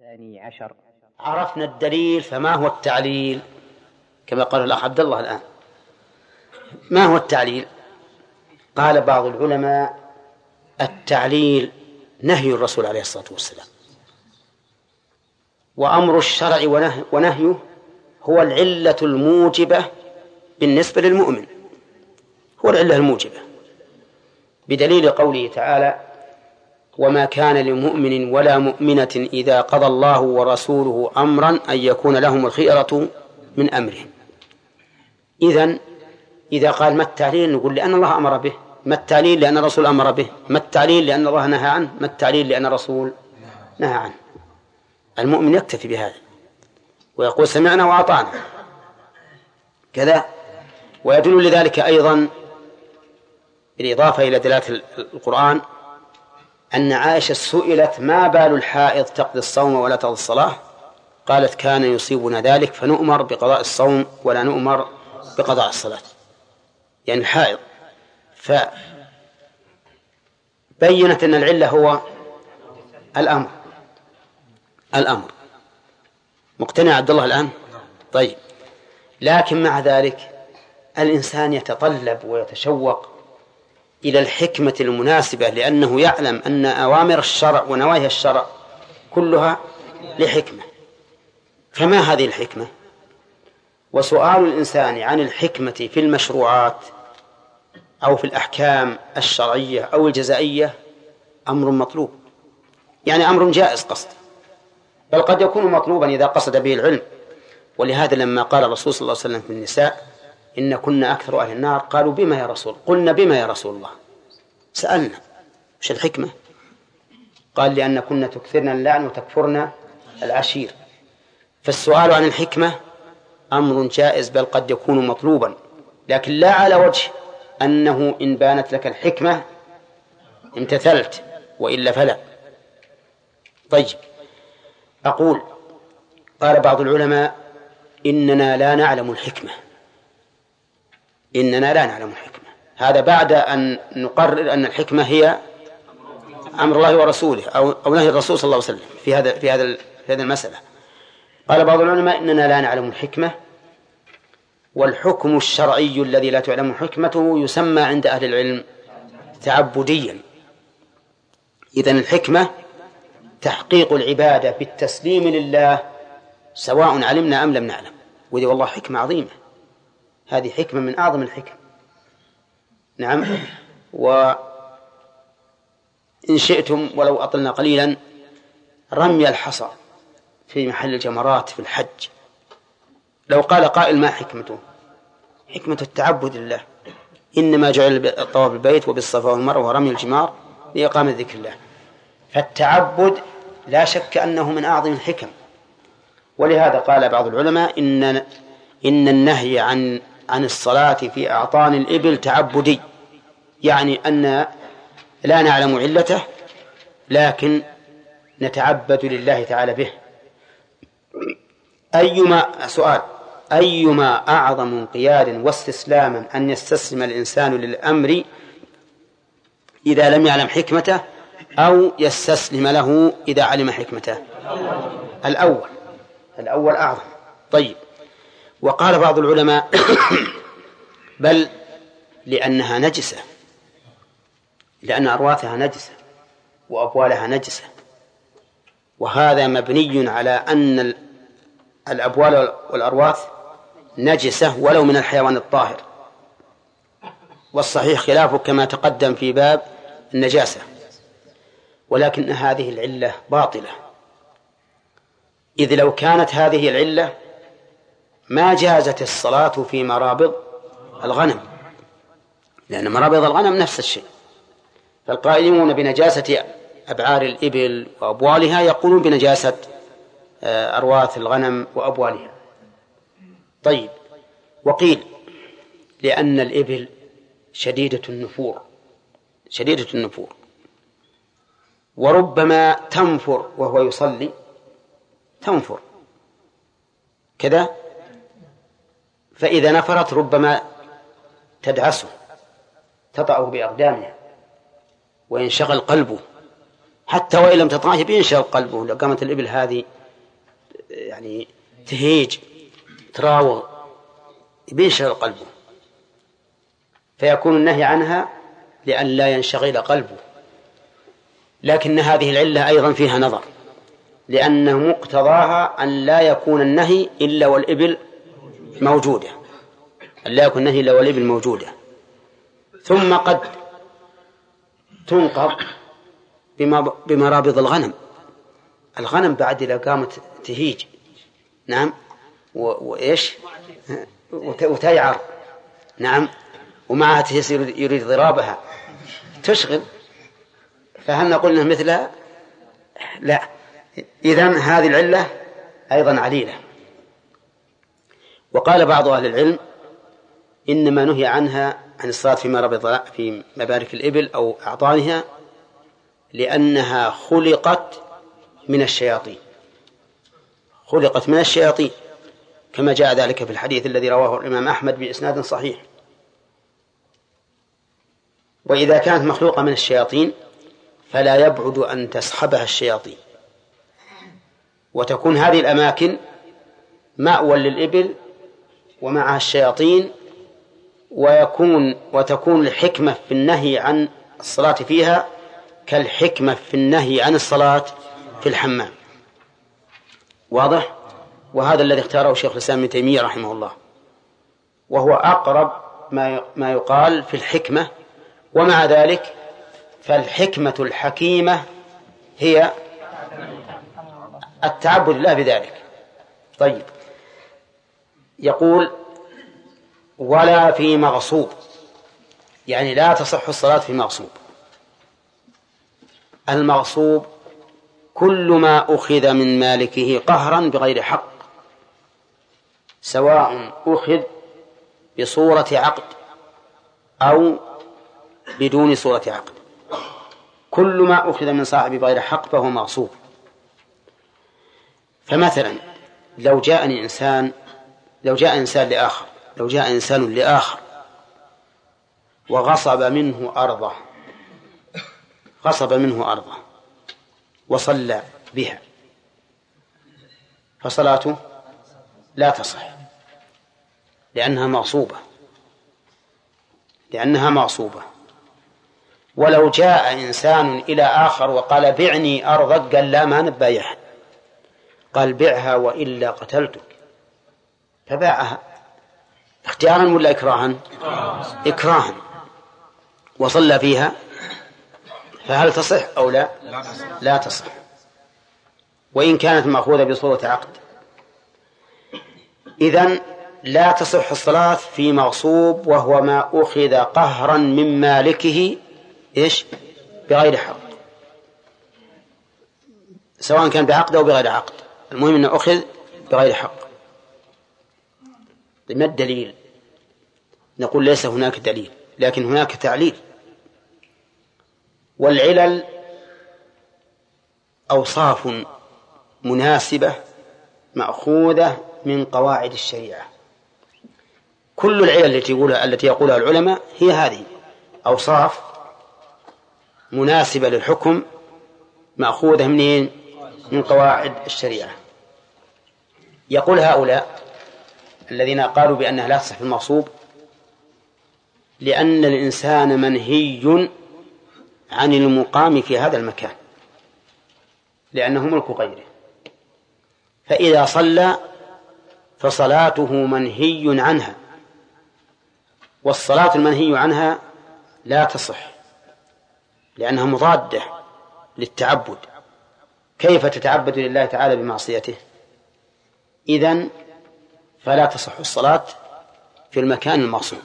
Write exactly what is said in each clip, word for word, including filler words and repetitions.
الثاني عشر. عرفنا الدليل، فما هو التعليل؟ كما قال الأخ عبد الله الآن، ما هو التعليل؟ قال بعض العلماء: التعليل نهي الرسول عليه الصلاة والسلام، وأمر الشرع ونهي ونهيه هو العلة الموجبة بالنسبة للمؤمن، هو العلة الموجبة، بدليل قوله تعالى: وما كان لمؤمن ولا مؤمنة إذا قضى الله ورسوله أمرا أن يكون لهم الخيرة من أمرهم. إذن إذا قال ما التعليل نقول لأن الله أمر به، ما التعليل لأن الرسول أمر به، ما التعليل لأن الله نهى عنه، ما التعليل لأن الرسول نهى عنه. المؤمن يكتفي بهذا ويقول سمعنا وأطعنا كذا. ويدل لذلك أيضا بالإضافة إلى دلالة القرآن أن عائشة سئلت: ما بال الحائض تقضي الصوم ولا تقضي الصلاة؟ قالت: كان يصيبنا ذلك فنؤمر بقضاء الصوم ولا نؤمر بقضاء الصلاة، يعني الحائض. فبينت أن العلة هو الأمر الأمر مقتنع عبد الله الآن؟ طيب، لكن مع ذلك الإنسان يتطلب ويتشوق إلى الحكمة المناسبة، لأنه يعلم أن أوامر الشرع ونواهي الشرع كلها لحكمة. فما هذه الحكمة؟ وسؤال الإنسان عن الحكمة في المشروعات أو في الأحكام الشرعية أو الجزائية أمر مطلوب، يعني أمر جائز قصد، بل قد يكون مطلوبا إذا قصد به العلم. ولهذا لما قال الرسول صلى الله عليه وسلم في النساء: إن كنا أكثر أهل النار، قالوا: بما يا رسول؟ قلنا: بما يا رسول الله؟ سألنا: وش الحكمة؟ قال: لأن كنا تكثرن اللعن وتكفرن العشير. فالسؤال عن الحكمة أمر جائز، بل قد يكون مطلوبا، لكن لا على وجه أنه إن بانت لك الحكمة امتثلت، وإلا فلا. طيب، أقول: قال بعض العلماء: إننا لا نعلم الحكمة، إننا لا نعلم الحكمة. هذا بعد أن نقرر أن الحكمة هي أمر الله ورسوله أو أو نهي الرسول صلى الله عليه وسلم في هذا في هذا في هذه المسألة. قال بعض العلماء: إننا لا نعلم الحكمة، والحكم الشرعي الذي لا تعلم حكمته يسمى عند أهل العلم تعبديا. إذن الحكمة تحقيق العبادة بالتسليم لله سواء علمنا أم لم نعلم. وذي والله حكمة عظيمة، هذه حكمة من أعظم الحكم. نعم. وإن شئتم ولو أطلنا قليلا، رمي الحصى في محل الجمرات في الحج، لو قال قائل: ما حكمته؟ حكمة التعبد لله، إنما جعل الطواف بالبيت وبالصفا والمروة ورمي الجمار لإقامة ذكر الله. فالتعبد لا شك أنه من أعظم الحكم. ولهذا قال بعض العلماء: إن إن النهي عن عن الصلاة في أعطان الإبل تعبدي، يعني أن لا نعلم علته لكن نتعبد لله تعالى به. أيما سؤال أيما أعظم انقيادا واستسلاما أن يستسلم الإنسان للأمر إذا لم يعلم حكمته، أو يستسلم له إذا علم حكمته؟ الأول الأول أعظم. طيب، وقال بعض العلماء: بل لأنها نجسة، لأن أرواثها نجسة وأبوالها نجسة، وهذا مبني على أن الأبوال والأرواث نجسة ولو من الحيوان الطاهر، والصحيح خلافه كما تقدم في باب النجاسة. ولكن هذه العلة باطلة، إذ لو كانت هذه العلة ما جازت الصلاة في مرابض الغنم، لأن مرابض الغنم نفس الشيء. فالقائلون بنجاسة أبعار الإبل وأبوالها يقولون بنجاسة أرواث الغنم وأبوالها. طيب، وقيل لأن الإبل شديدة النفور شديدة النفور وربما تنفر وهو يصلي، تنفر كذا، فإذا نفرت ربما تدعسه، تطأه بأقدامها وينشغل قلبه حتى وإن لم تطعه بينشغل قلبه. لو قامت الإبل هذه يعني تهيج تراوغ بينشغل قلبه، فيكون النهي عنها لأن لا ينشغل قلبه. لكن هذه العلة أيضا فيها نظر، لأن مقتضاها أن لا يكون النهي إلا والإبل موجودة، أن لا يكون النهي إلا والإبل موجودة. ثم قد تنقض بمرابض الغنم. الغنم بعد إذا قامت تهيج نعم وإيش وتيعر نعم ومعها تيسير يريد ضرابها تشغل، فهل نقول إنها مثلها؟ لا. إذن هذه العلة أيضا عليلة. وقال بعض أهل العلم إنما نهي عنها عن الصلاة في مرابض في مبارك الإبل أو أعطانها لأنها خلقت من الشياطين، خلقت من الشياطين كما جاء ذلك في الحديث الذي رواه الإمام أحمد بإسناد صحيح. وإذا كانت مخلوقة من الشياطين فلا يبعد أن تصحبها الشياطين، وتكون هذه الأماكن مأوى للإبل ومعها الشياطين، ويكون وتكون الحكمة في النهي عن الصلاة فيها كالحكمة في النهي عن الصلاة في الحمام. واضح؟ وهذا الذي اختاره شيخ الإسلام ابن تيمية رحمه الله، وهو أقرب ما يقال في الحكمة. ومع ذلك فالحكمة الحكيمة هي التعبد لله بذلك. طيب، يقول ولا في مغصوب، يعني لا تصح الصلاة في مغصوب. المغصوب كل ما أخذ من مالكه قهرا بغير حق، سواء أخذ بصورة عقد أو بدون صورة عقد، كل ما أخذ من صاحب بغير حق فهو مغصوب. فمثلا لو جاءني إنسان لو جاء إنسان لآخر لو جاء إنسان لآخر وغصب منه أرضه غصب منه أرضه وصلى بها، فصلاته لا تصح لأنها مغصوبة لأنها مغصوبة. ولو جاء إنسان إلى آخر وقال بعني أرضك، قال لا ما نبايعها، قال بعها وإلا قتلتك، فباعها اختيارا ولا إكراها؟ إكراها، وصلى فيها، فهل تصح أو لا؟ لا تصح، وإن كانت مأخوذة بصورة عقد. إذن لا تصح الصلاة في مغصوب وهو ما أخذ قهرا من مالكه إيش بغير حق، سواء كان بعقد أو بغير عقد، المهم أنه أخذ بغير حق. ما الدليل؟ نقول ليس هناك دليل، لكن هناك تعليل. والعلل أوصاف مناسبة مأخوذة من قواعد الشريعة. كل العلل التي يقولها التي يقولها العلماء هي هذه أوصاف مناسبة للحكم مأخوذة منين؟ من قواعد الشريعة. يقول هؤلاء الذين قالوا بأنها لا تصح في المغصوب لأن الإنسان منهي عن المقام في هذا المكان لأنه ملك غيره، فإذا صلى فصلاته منهي عنها، والصلاة المنهي عنها لا تصح لأنها مضادة للتعبد. كيف تتعبد لله تعالى بمعصيته؟ إذن فلا تصح الصلاة في المكان المغصوب،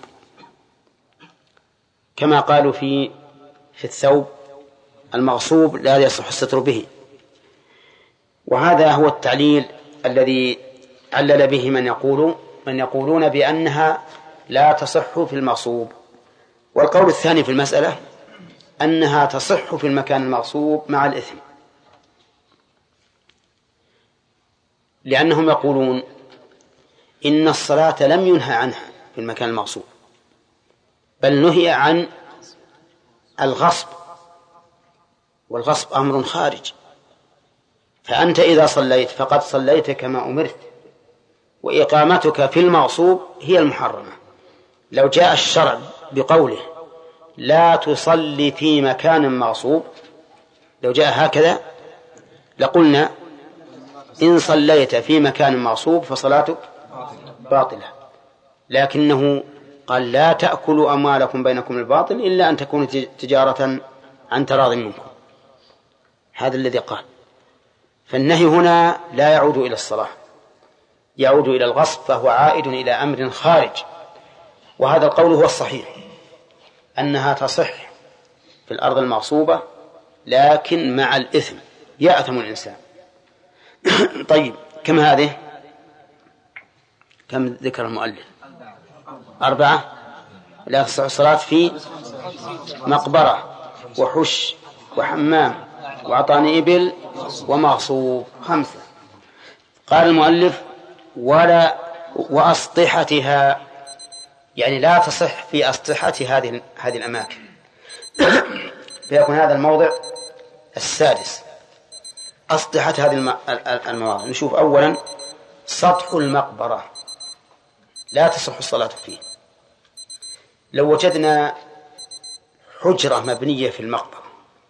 كما قالوا في في الثوب المغصوب لا يصح الستر به. وهذا هو التعليل الذي علل به من يقول من يقولون بأنها لا تصح في المغصوب. والقول الثاني في المسألة أنها تصح في المكان المغصوب مع الإثم، لأنهم يقولون إن الصلاة لم ينهى عنها في المكان المغصوب، بل نهي عن الغصب والغصب أمر خارج. فأنت إذا صليت فقد صليت كما أمرت، وإقامتك في المغصوب هي المحرمة. لو جاء الشرع بقوله لا تصلي في مكان مغصوب، لو جاء هكذا لقلنا إن صليت في مكان مغصوب فصلاتك باطلة. لكنه قال لا تأكلوا أموالكم بينكم الباطل إلا أن تكون تجارة عن تراض منكم، هذا الذي قال. فالنهي هنا لا يعود إلى الصلاة، يعود إلى الغصب، فهو عائد إلى أمر خارج. وهذا القول هو الصحيح، أنها تصح في الأرض المغصوبة لكن مع الإثم، يأثم الإنسان. طيب كم هذه؟ كم ذكر المؤلف؟ أربعة. لا تصح الصلاة في مقبرة وحش وحمام وعطان إبل ومغصوب، خمسة. قال المؤلف ولا وأسطحتها، يعني لا تصح في أسطحة هذه هذه الأماكن. فيكون هذا الموضع السادس، أسطحة هذه المواضع. نشوف أولا سطح المقبرة لا تصح الصلاة فيه. لو وجدنا حجرة مبنية في المقبرة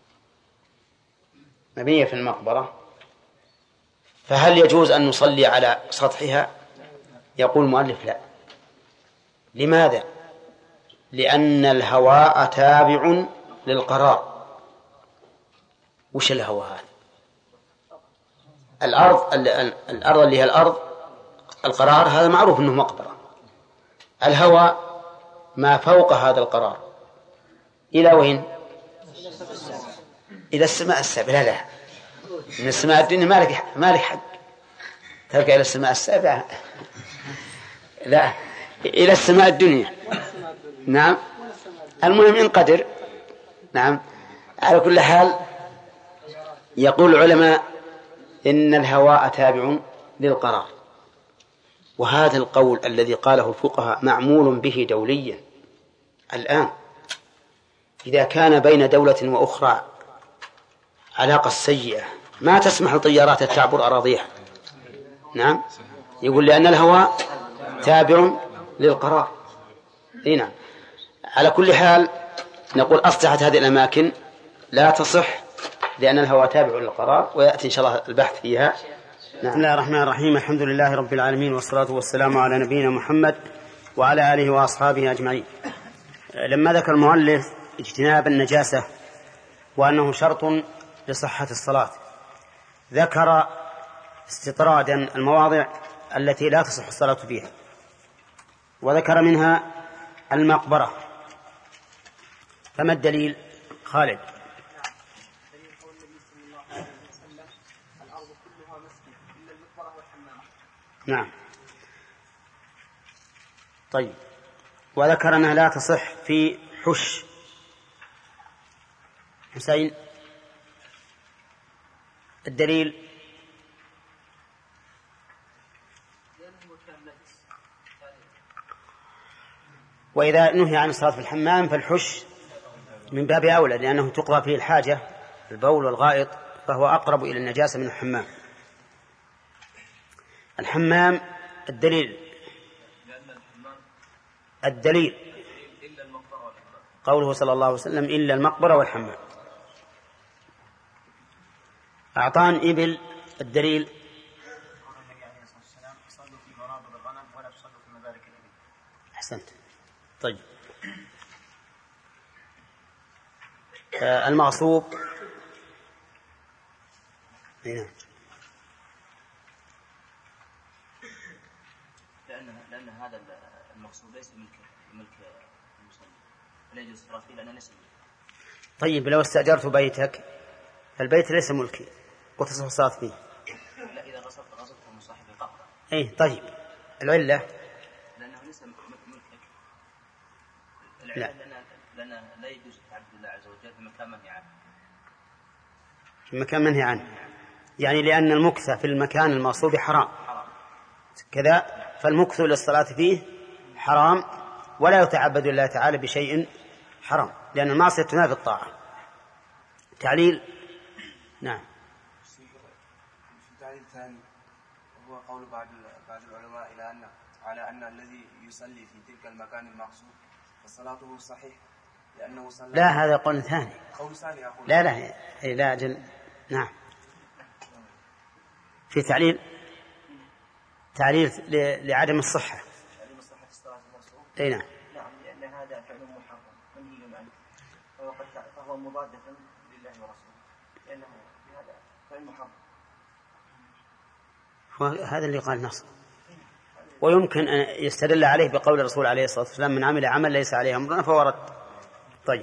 مبنية في المقبرة فهل يجوز أن نصلي على سطحها؟ يقول المؤلف لا. لماذا؟ لأن الهواء تابع للقرار. وش الهواء هذا؟ الأرض الأرض اللي هي الأرض القرار، هذا معروف أنه مقبرة. الهواء ما فوق هذا القرار إلى وين؟ إلى السماء السابعة. لا لا، من السماء الدنيا مالك مالك حق ترجع إلى السماء السابعة. لا، إلى السماء الدنيا. نعم، المهم إن قدر. نعم، على كل حال يقول العلماء إن الهواء تابع للقرار، وهذا القول الذي قاله الفقهاء معمول به دوليا الآن. إذا كان بين دولة وأخرى علاقة سيئة ما تسمح الطيارات تعبر أراضيها. نعم، يقول لأن الهواء تابع للقرار. نعم، على كل حال نقول أصلحت هذه الأماكن لا تصح لأن الهواء تابع للقرار، ويأتي إن شاء الله البحث فيها. نعم. بسم الله الرحمن الرحيم، الحمد لله رب العالمين، والصلاة والسلام على نبينا محمد وعلى آله وأصحابه أجمعين. لما ذكر المؤلف اجتناب النجاسة وأنه شرط لصحة الصلاة، ذكر استطرادا المواضع التي لا تصح الصلاة فيها، وذكر منها المقبرة. فما الدليل؟ خالد. نعم. طيب، وذكر أنها لا تصح في حش. حسين، الدليل؟ وإذا نهي عن الصلاة في الحمام فالحش من باب أولى، لأنه تقضى فيه الحاجة البول والغائط، فهو أقرب إلى النجاسة من الحمام. الحمام الدليل؟ الدليل قوله صلى الله عليه وسلم إلا المقبرة والحمام. أعطان إبل الدليل؟ أحسنت. طيب، آه المغصوب. نعم، لأن لأن هذا المغصوب ليس ملك ملك المصلي، لا يجوز الصلاة فيه لأنه ليس ملك. طيب، لو استأجرت بيتك فالبيت ليس ملكي وتصح الصلاة فيه. لا، إذا غصبت غصبته من صاحب القبر. إيه، طيب، العلة؟ لأنه ليس ملكك. لا، لأن لأن لا يجوز تعبد الله عز وجل في مكان منهي عنه. في مكان منهي عنه، يعني لأن المكث في المكان المغصوب حرام كذا، فالمكث للصلاة فيه حرام، ولا يتعبد الله تعالى بشيء حرام، لأن المعصية تنافي الطاعة. تعليل؟ نعم. في التعليل الثاني هو قول بعض بعض العلماء إلى أن على أن الذي يصلي في تلك المكان المقصود فصلاته صحيح لأنه صلى. لا، هذا قول ثاني. قول ثاني أقول. لا لا لا أجل. نعم. في تعليل تعليل لعدم الصحة. عدم صحة الصلاة المقصود. أي نعم. نعم، لأن هذا فعل محرم منهي عنه فهو قد فهو مضادة لله ورسوله لأنه هذا فعل محرم. هذا اللي قال نص. ويمكن أن يستدل عليه بقول الرسول عليه الصلاة والسلام: من عمل عمل ليس عليه أمرنا فهو رد. طيب،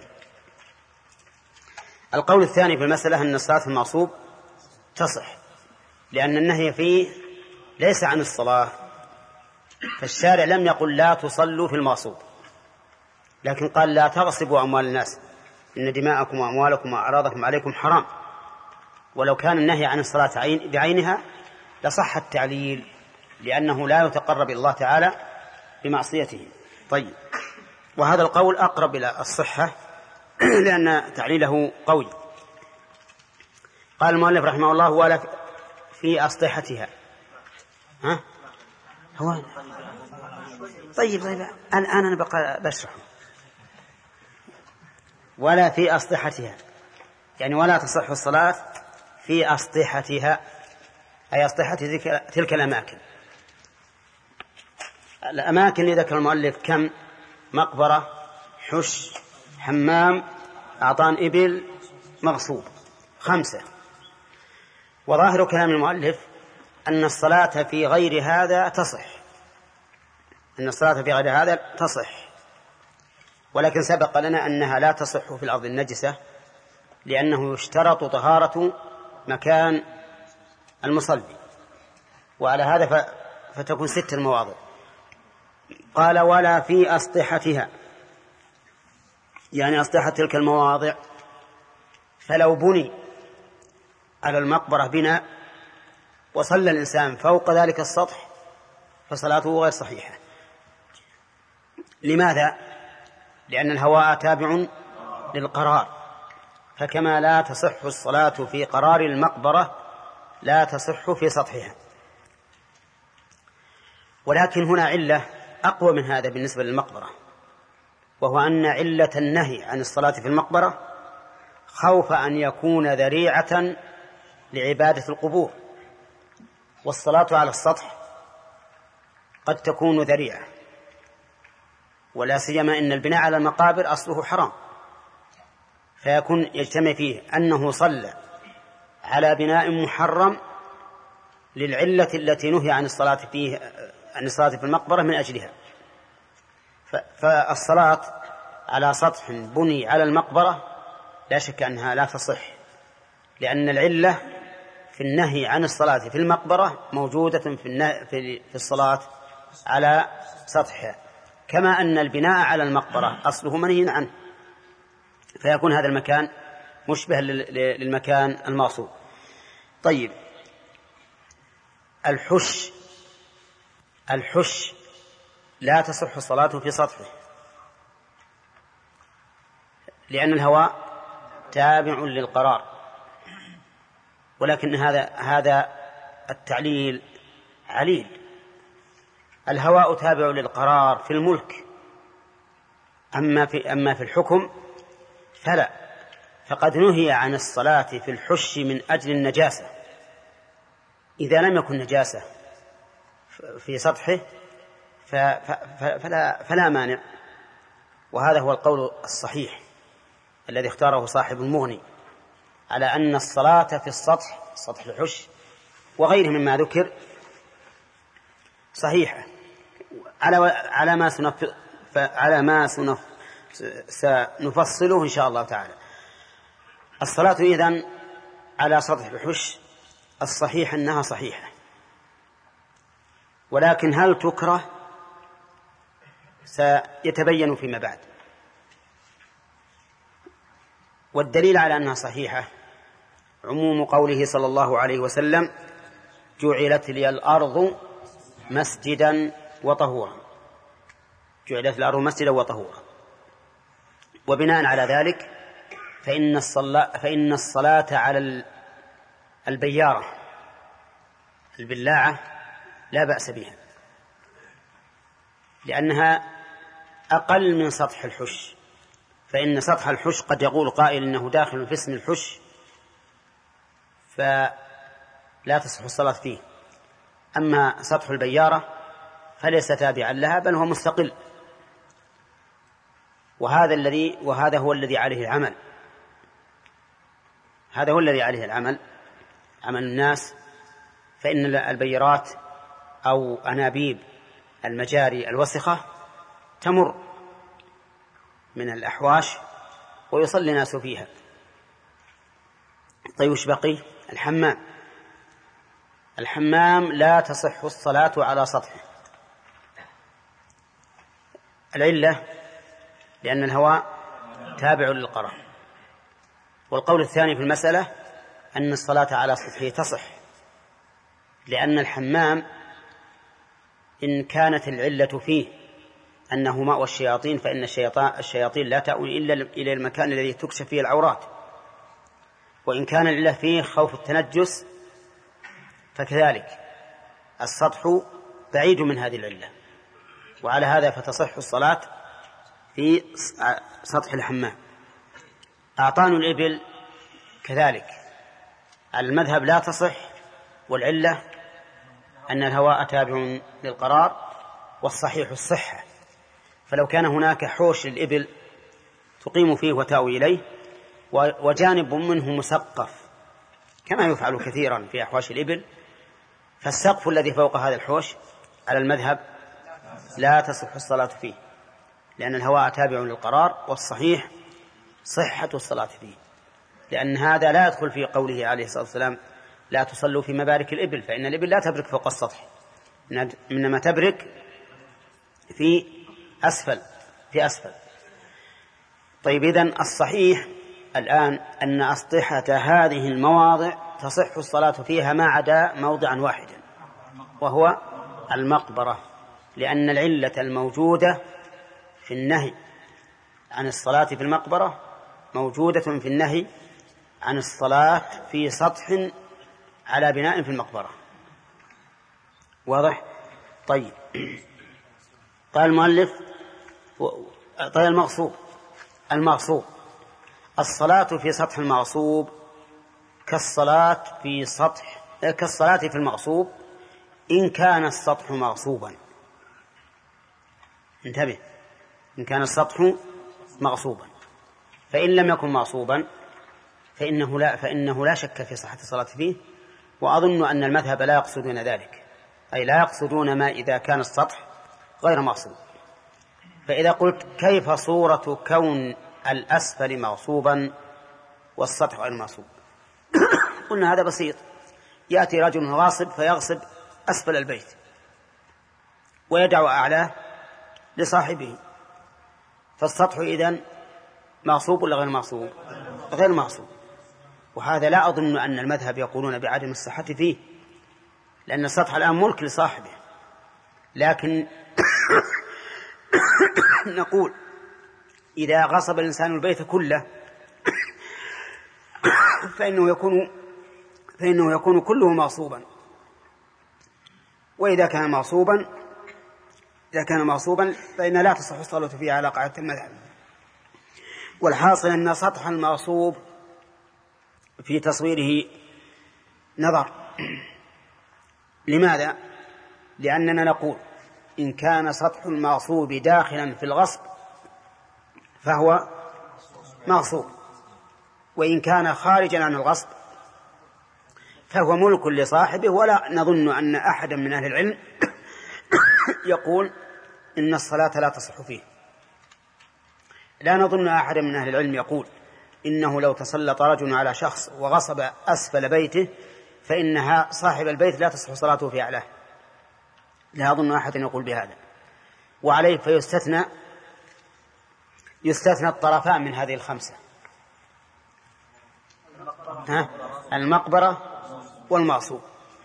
القول الثاني في المسألة أن الصلاة المغصوب تصح، لأن النهي فيه ليس عن الصلاة، فالشارع لم يقل لا تصلوا في المغصوب، لكن قال لا تغصبوا أموال الناس إن دماءكم وأموالكم وأعراضكم عليكم حرام. ولو كان النهي عن الصلاة بعينها لصح التعليل، لأنه لا يتقرب إلى الله تعالى بمعصيته. طيب، وهذا القول أقرب إلى الصحة لأن تعليله قوي. قال المؤلف رحمه الله: ولا في أسطحتها. ها؟ هو طيب طيب الآن أنا بقى بشرح. ولا في أسطحتها، يعني ولا تصح الصلاة في أسطحتها، أي أسطحة تلك الأماكن. الأماكن اللي ذكر المؤلف كم؟ مقبرة، حش، حمام، أعطان إبل، مغصوب، خمسة. وظاهر كلام المؤلف أن الصلاة في غير هذا تصح، أن الصلاة في غير هذا تصح، ولكن سبق لنا أنها لا تصح في الأرض النجسة، لأنه يشترط طهارة مكان المصلي، وعلى هذا فتكون ست المواضع. قال: ولا في أسطحتها، يعني أسطحة تلك المواضع. فلو بني على المقبرة بناء وصلى الإنسان فوق ذلك السطح فصلاته غير صحيحة. لماذا؟ لأن الهواء تابع للقرار، فكما لا تصح الصلاة في قرار المقبرة لا تصح في سطحها. ولكن هنا علة أقوى من هذا بالنسبة للمقبرة، وهو أن علة النهي عن الصلاة في المقبرة خوف أن يكون ذريعة لعبادة القبور، والصلاة على السطح قد تكون ذريعة، ولا سيما إن البناء على المقابر أصله حرام، فيكون يجتمع فيه أنه صلى على بناء محرم للعلة التي نهي عن الصلاة فيه عن الصلاة في المقبرة من أجلها. فالصلاة على سطح بني على المقبرة لا شك أنها لا تصح، لأن العلة في النهي عن الصلاة في المقبرة موجودة في, في الصلاة على سطحها، كما أن البناء على المقبرة أصله منهي عنه، فيكون هذا المكان مشبه للمكان المغصوب. طيب، الحش الحش لا تصح الصلاة في سطحه، لأن الهواء تابع للقرار، ولكن هذا هذا التعليل عليل. الهواء تابع للقرار في الملك، أما في أما في الحكم فلا، فقد نهي عن الصلاة في الحش من أجل النجاسة. إذا لم يكن نجاسة في سطحه فلا, فلا مانع، وهذا هو القول الصحيح الذي اختاره صاحب المغني، على أن الصلاة في السطح، سطح الحش وغيره مما ذكر، صحيحة على على ما سنف على ما سنف سنفصله إن شاء الله تعالى. الصلاة إذن على سطح الحش الصحيح أنها صحيحة، ولكن هل تكره سيتبين فيما بعد. والدليل على أنها صحيحة عموم قوله صلى الله عليه وسلم: جعلت لي الأرض مسجدا وطهورا، جعلت الأرض مسجدا وطهورا. وبناء على ذلك فإن الصلاة, فإن الصلاة على البيارة البلاعة لا بأس بها، لأنها أقل من سطح الحش، فإن سطح الحش قد يقول قائل إنه داخل في اسم الحش فلا تصح الصلاة فيه، أما سطح البيارة فليس تابعا لها بل هو مستقل، وهذا الذي وهذا هو الذي عليه العمل هذا هو الذي عليه العمل عمل الناس. فإن البيارات أو أنابيب المجاري الوسخة تمر من الأحواش ويصلي الناس فيها. طيب وش بقي؟ الحمام. الحمام لا تصح الصلاة على سطحه. العلة لأن الهواء تابع للقرار. والقول الثاني في المسألة أن الصلاة على سطحه تصح، لأن الحمام إن كانت العلة فيه أنه مأوى الشياطين فإن الشياطين لا تأوي إلا إلى المكان الذي تكشف فيه العورات، وإن كان العلة فيه خوف التنجس فكذلك السطح بعيد من هذه العلة، وعلى هذا فتصح الصلاة في سطح الحمام. أعطان الإبل كذلك المذهب لا تصح، والعلة أن الهواء تابع للقرار، والصحيح الصحة. فلو كان هناك حوش للإبل تقيم فيه وتأوي إليه وجانب منه مسقف كما يفعل كثيرا في أحواش الإبل، فالسقف الذي فوق هذا الحوش على المذهب لا تصح الصلاة فيه، لأن الهواء تابع للقرار، والصحيح صحة الصلاة فيه، لأن هذا لا يدخل في قوله عليه الصلاة والسلام لا تصلوا في مبارك الإبل، فإن الإبل لا تبرك فوق السطح، إنما تبرك في أسفل في أسفل. طيب إذن الصحيح الآن أن أسطحة هذه المواضع تصح الصلاة فيها ما عدا موضعا واحدا وهو المقبرة، لأن العلة الموجودة في النهي عن الصلاة في المقبرة موجودة في النهي عن الصلاة في سطح على بناء في المقبرة. واضح؟ طيب قال المؤلف طيب المغصوب المغصوب الصلاة في سطح المغصوب كالصلاة في سطح كالصلاة في المغصوب إن كان السطح مغصوبا. انتبه، إن كان السطح مغصوبا، فإن لم يكن مغصوبا فإنه لا فإنه لا شك في صحة الصلاة فيه، وأظن أن المذهب لا يقصدون ذلك، أي لا يقصدون ما إذا كان السطح غير مغصوب. فإذا قلت كيف صورة كون الأسفل مغصوبا والسطح غير مغصوب؟ قلنا هذا بسيط، يأتي رجل غاصب فيغصب أسفل البيت ويدع أعلاه لصاحبه، فالسطح إذن مغصوب ولا غير مغصوب؟ غير مغصوب. وهذا لا أظن أن المذهب يقولون بعدم الصحة فيه، لأن السطح الآن ملك لصاحبه، لكن نقول إذا غصب الإنسان البيت كله فإنه يكون فإنه يكون كله مغصوبا، وإذا كان مغصوبا إذا كان مغصوبا فإن لا تصح الصلاة فيه على قاعدة المذهب. والحاصل أن سطح المغصوب في تصويره نظر. لماذا؟ لأننا نقول إن كان سطح المغصوب داخلا في الغصب فهو مغصوب، وإن كان خارجا عن الغصب فهو ملك لصاحبه. ولا نظن أن أحدا من أهل العلم يقول إن الصلاة لا تصح فيه. لا نظن أحدا من أهل العلم يقول إنه لو تسلط رجل على شخص وغصب أسفل بيته فإنها صاحب البيت لا تصح صلاته في أعلاه. لا أظن أحدا يقول بهذا. وعليه فيستثنى يستثنى الطرفان من هذه الخمسة، ها؟ المقبرة والمغصوب.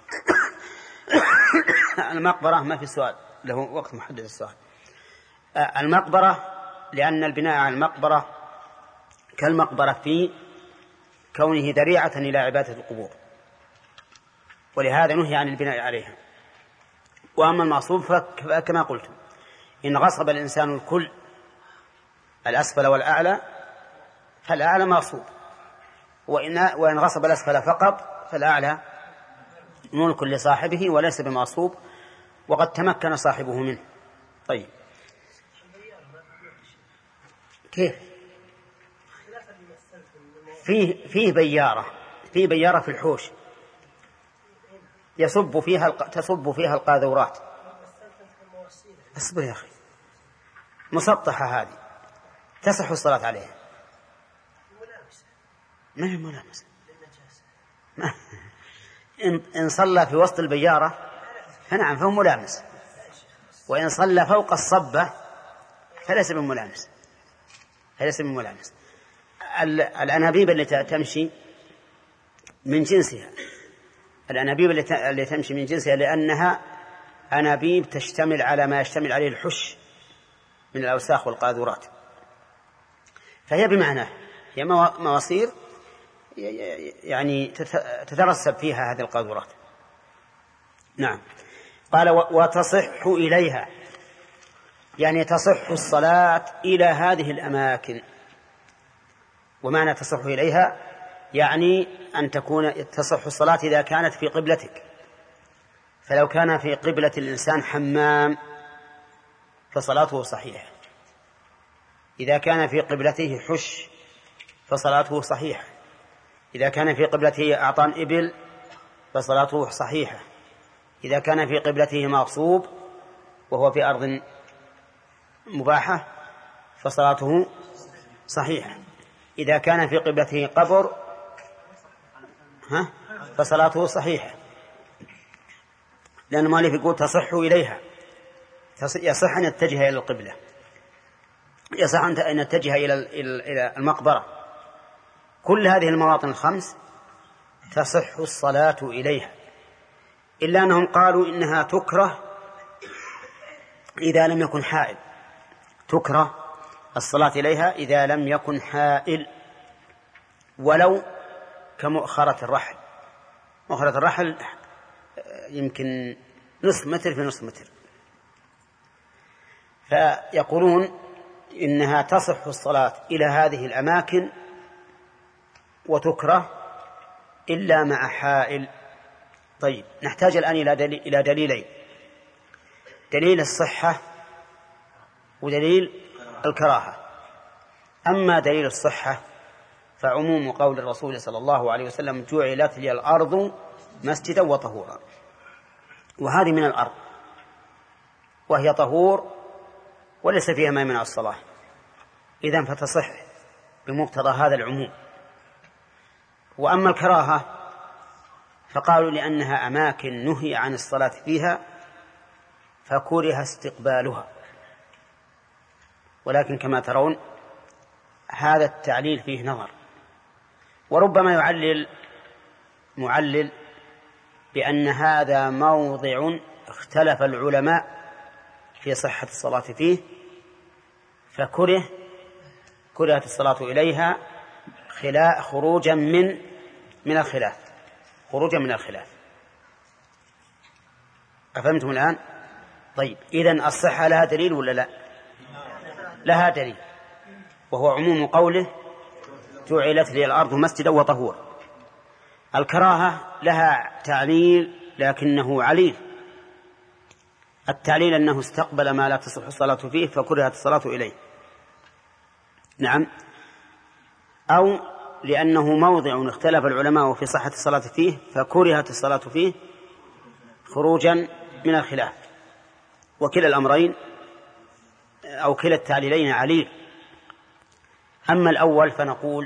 المقبرة ما في سؤال، له وقت محدد السؤال. المقبرة لأن البناء على المقبرة كالمقبرة في كونه ذريعة إلى عبادة القبور، ولهذا نهي عن البناء عليها. وأما المغصوب فكما قلت إن غصب الإنسان الكل الأسفل والأعلى فالأعلى مغصوب، وإن, وإن غصب الأسفل فقط فالأعلى ملك لصاحبه وليس بمغصوب وقد تمكن صاحبه منه. طيب كيف؟ فيه, فيه بيارة فيه بيارة في الحوش يصب فيها تصب فيها القاذورات. اصبر يا أخي، مسطحة هذه تصح الصلاة عليها. ما هي ملامسة إن صلى في وسط البيارة فنعم فهو ملامس، وإن صلى فوق الصبة فليس بملامس فليس بملامس. الأنابيب التي تمشي من جنسها الأنابيب التي تمشي من جنسها لأنها أنابيب تشتمل على ما يشتمل عليه الحش من الأوساخ والقاذورات، فهي بمعناه هي مواسير يعني تترسب فيها هذه القاذورات. نعم. قال وتصح إليها، يعني تصح الصلاة إلى هذه الأماكن. ومعنى تصح إليها يعني أن تكون تصح الصلاة إذا كانت في قبلتك، فلو كان في قبلة الإنسان حمام فصلاته صحيحة، إذا كان في قبلته حش فصلاته صحيحة، إذا كان في قبلته أعطان إبل فصلاته صحيحة، إذا كان في قبلته مغصوب وهو في أرض مباحة فصلاته صحيحة، إذا كان في قبلته قبر ها فصلاته صحيحة، لأن المؤلف يقول تصح إليها، يصح أن يتجه إلى القبلة، يصح أن يتجه إلى المقبرة. كل هذه المواطن الخمس تصح الصلاة إليها، إلا أنهم قالوا إنها تكره إذا لم يكن حائل، تكره الصلاة إليها إذا لم يكن حائل، ولو كمؤخرة الرحل. مؤخرة الرحل يمكن نصف متر في نصف متر. فيقولون إنها تصح الصلاة إلى هذه الأماكن وتكره إلا مع حائل. طيب نحتاج الآن إلى دليل إلى دليلين، دليل الصحة ودليل الكراهة. أما دليل الصحة فعموم قول الرسول صلى الله عليه وسلم جعلت لي الأرض مسجدا وطهورا، وهذه من الأرض وهي طهور وليس فيها ما يمنع الصلاة، إذن فتصح بمقتضى هذا العموم. وأما الكراهة فقالوا لأنها أماكن نهي عن الصلاة فيها فكره استقبالها، ولكن كما ترون هذا التعليل فيه نظر، وربما يعلل معلل بأن هذا موضع اختلف العلماء في صحة الصلاة فيه فكره كرهت الصلاة إليها خلا خروجا من من الخلاف خروجا من الخلاف. أفهمتم الآن؟ طيب إذن الصحة لها دليل ولا لا؟ لها دليل، وهو عموم قوله جعلت لي الأرض مسجدا وطهورا. الكراهة لها تعليل لكنه عليل، التعليل أنه استقبل ما لا تصح الصلاة فيه فكرهت الصلاة إليه. نعم. أو لأنه موضع اختلف العلماء في صحة الصلاة فيه فكرهت الصلاة فيه خروجا من الخلاف. وكلا الأمرين أو كلا التعليلين عليل. أما الأول فنقول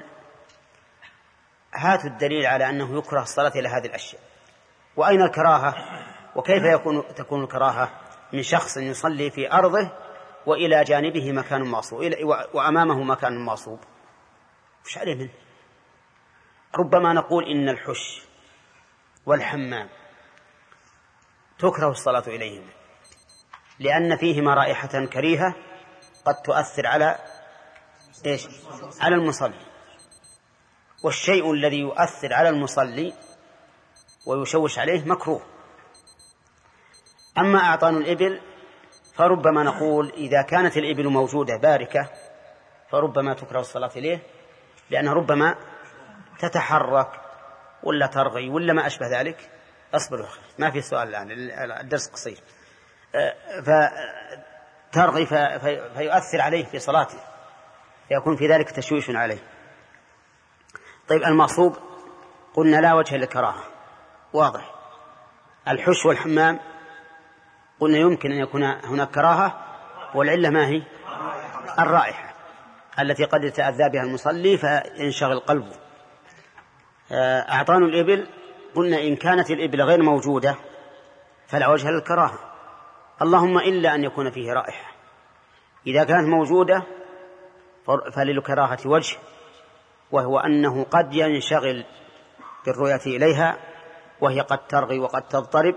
هات الدليل على أنه يكره الصلاة إلى هذه الأشياء. وأين الكراهة؟ وكيف يكون تكون الكراهة من شخص يصلي في أرضه وإلى جانبه مكان مغصوب وأمامه مكان مغصوب؟ وش عليه منه؟ ربما نقول إن الحش والحمام تكره الصلاة إليهما لأن فيهما رائحة كريهة قد تؤثر على إيش؟ على المصلي، والشيء الذي يؤثر على المصلي ويشوش عليه مكروه. أما أعطان الإبل فربما نقول إذا كانت الإبل موجودة باركة فربما تكره الصلاة إليه، لأنها ربما تتحرك ولا ترغي ولا ما أشبه ذلك. أصبروا ما في سؤال الآن، الدرس قصير. فترغي فيؤثر عليه في صلاته، فيكون في ذلك تشويش عليه. طيب المغصوب قلنا لا وجه للكراهة، واضح. الحش والحمام قلنا يمكن أن يكون هناك كراهة، والعلة ما هي؟ الرائحة التي قد يتأذى بها المصلي فينشغل قلبه. أعطان الإبل قلنا إن كانت الإبل غير موجودة فلا وجه للكراهة، اللهم إلا أن يكون فيه رائحة. إذا كانت موجودة فللكراهة وجه، وهو أنه قد ينشغل بالرؤية إليها وهي قد ترغي وقد تضطرب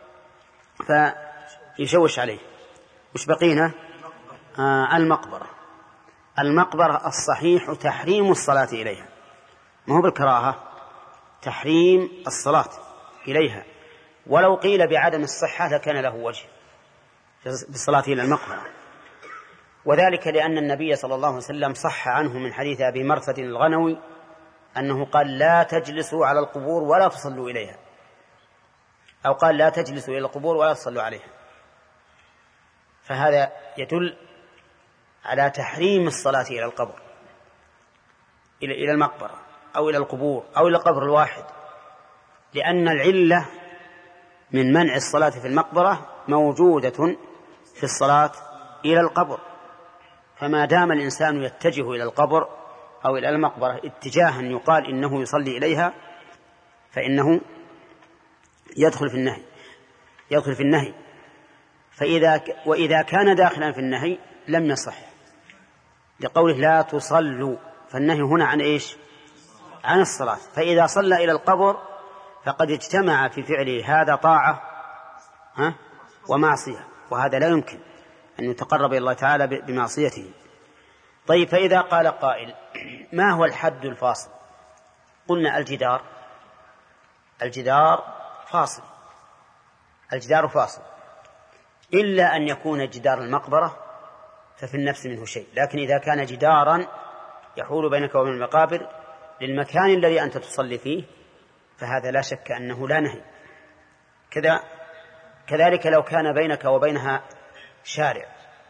فيشوش عليه. وش بقينا؟ آه المقبرة. المقبرة الصحيح تحريم الصلاة إليها، ما هو بالكراهة، تحريم الصلاة إليها. ولو قيل بعدم الصحة لكان له وجه بالصلاة إلى المقبرة، وذلك لأن النبي صلى الله عليه وسلم صح عنه من حديث أبي مرثد الغنوي أنه قال لا تجلسوا على القبور ولا تصلوا إليها، أو قال لا تجلسوا إلى القبور ولا تصلوا عليها. فهذا يدل على تحريم الصلاة إلى القبر، إلى إلى المقبرة أو إلى القبور أو إلى القبر الواحد، لأن العلة من منع الصلاة في المقبرة موجودة في الصلاة إلى القبر. فما دام الإنسان يتجه إلى القبر أو إلى المقبرة اتجاها يقال إنه يصلي إليها فإنه يدخل في النهي يدخل في النهي فإذا وإذا كان داخلا في النهي لم يصح، لقوله لا تصلوا، فالنهي هنا عن إيش؟ عن الصلاة. فإذا صلى إلى القبر فقد اجتمع في فعله هذا طاعة ها ومعصية، وهذا لا يمكن أن يتقرب إلى الله تعالى بمعصيته. طيب فإذا قال قائل ما هو الحد الفاصل؟ قلنا الجدار الجدار فاصل الجدار فاصل إلا أن يكون جدار المقبرة ففي النفس منه شيء، لكن إذا كان جدارا يحول بينك وبين المقابر للمكان الذي أنت تصلي فيه فهذا لا شك أنه لا نهي. كذا كذلك لو كان بينك وبينها شارع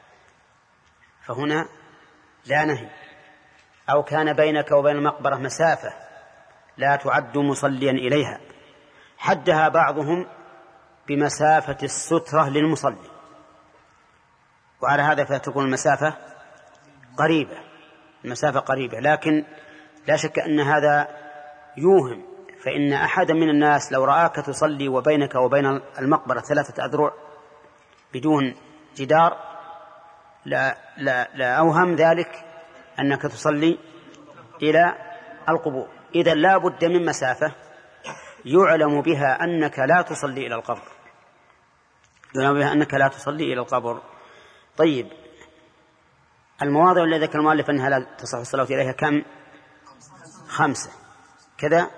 فهنا لا نهي، أو كان بينك وبين المقبرة مسافة لا تعد مصليا إليها، حدها بعضهم بمسافة السترة للمصلي، وعلى هذا فتكون المسافة قريبة المسافة قريبة لكن لا شك أن هذا يوهم، فإن أحدا من الناس لو رآك تصلي وبينك وبين المقبرة ثلاثة أذرع بدون جدار لا, لا, لا أوهم ذلك أنك تصلي إلى القبور. إذا لا بد من مسافة يعلم بها أنك لا تصلي إلى القبر يعلم بها أنك لا تصلي إلى القبر. طيب المواضع التي ذكر المؤلف أنها لا تصح الصلاة إليها كم؟ خمسة كذا.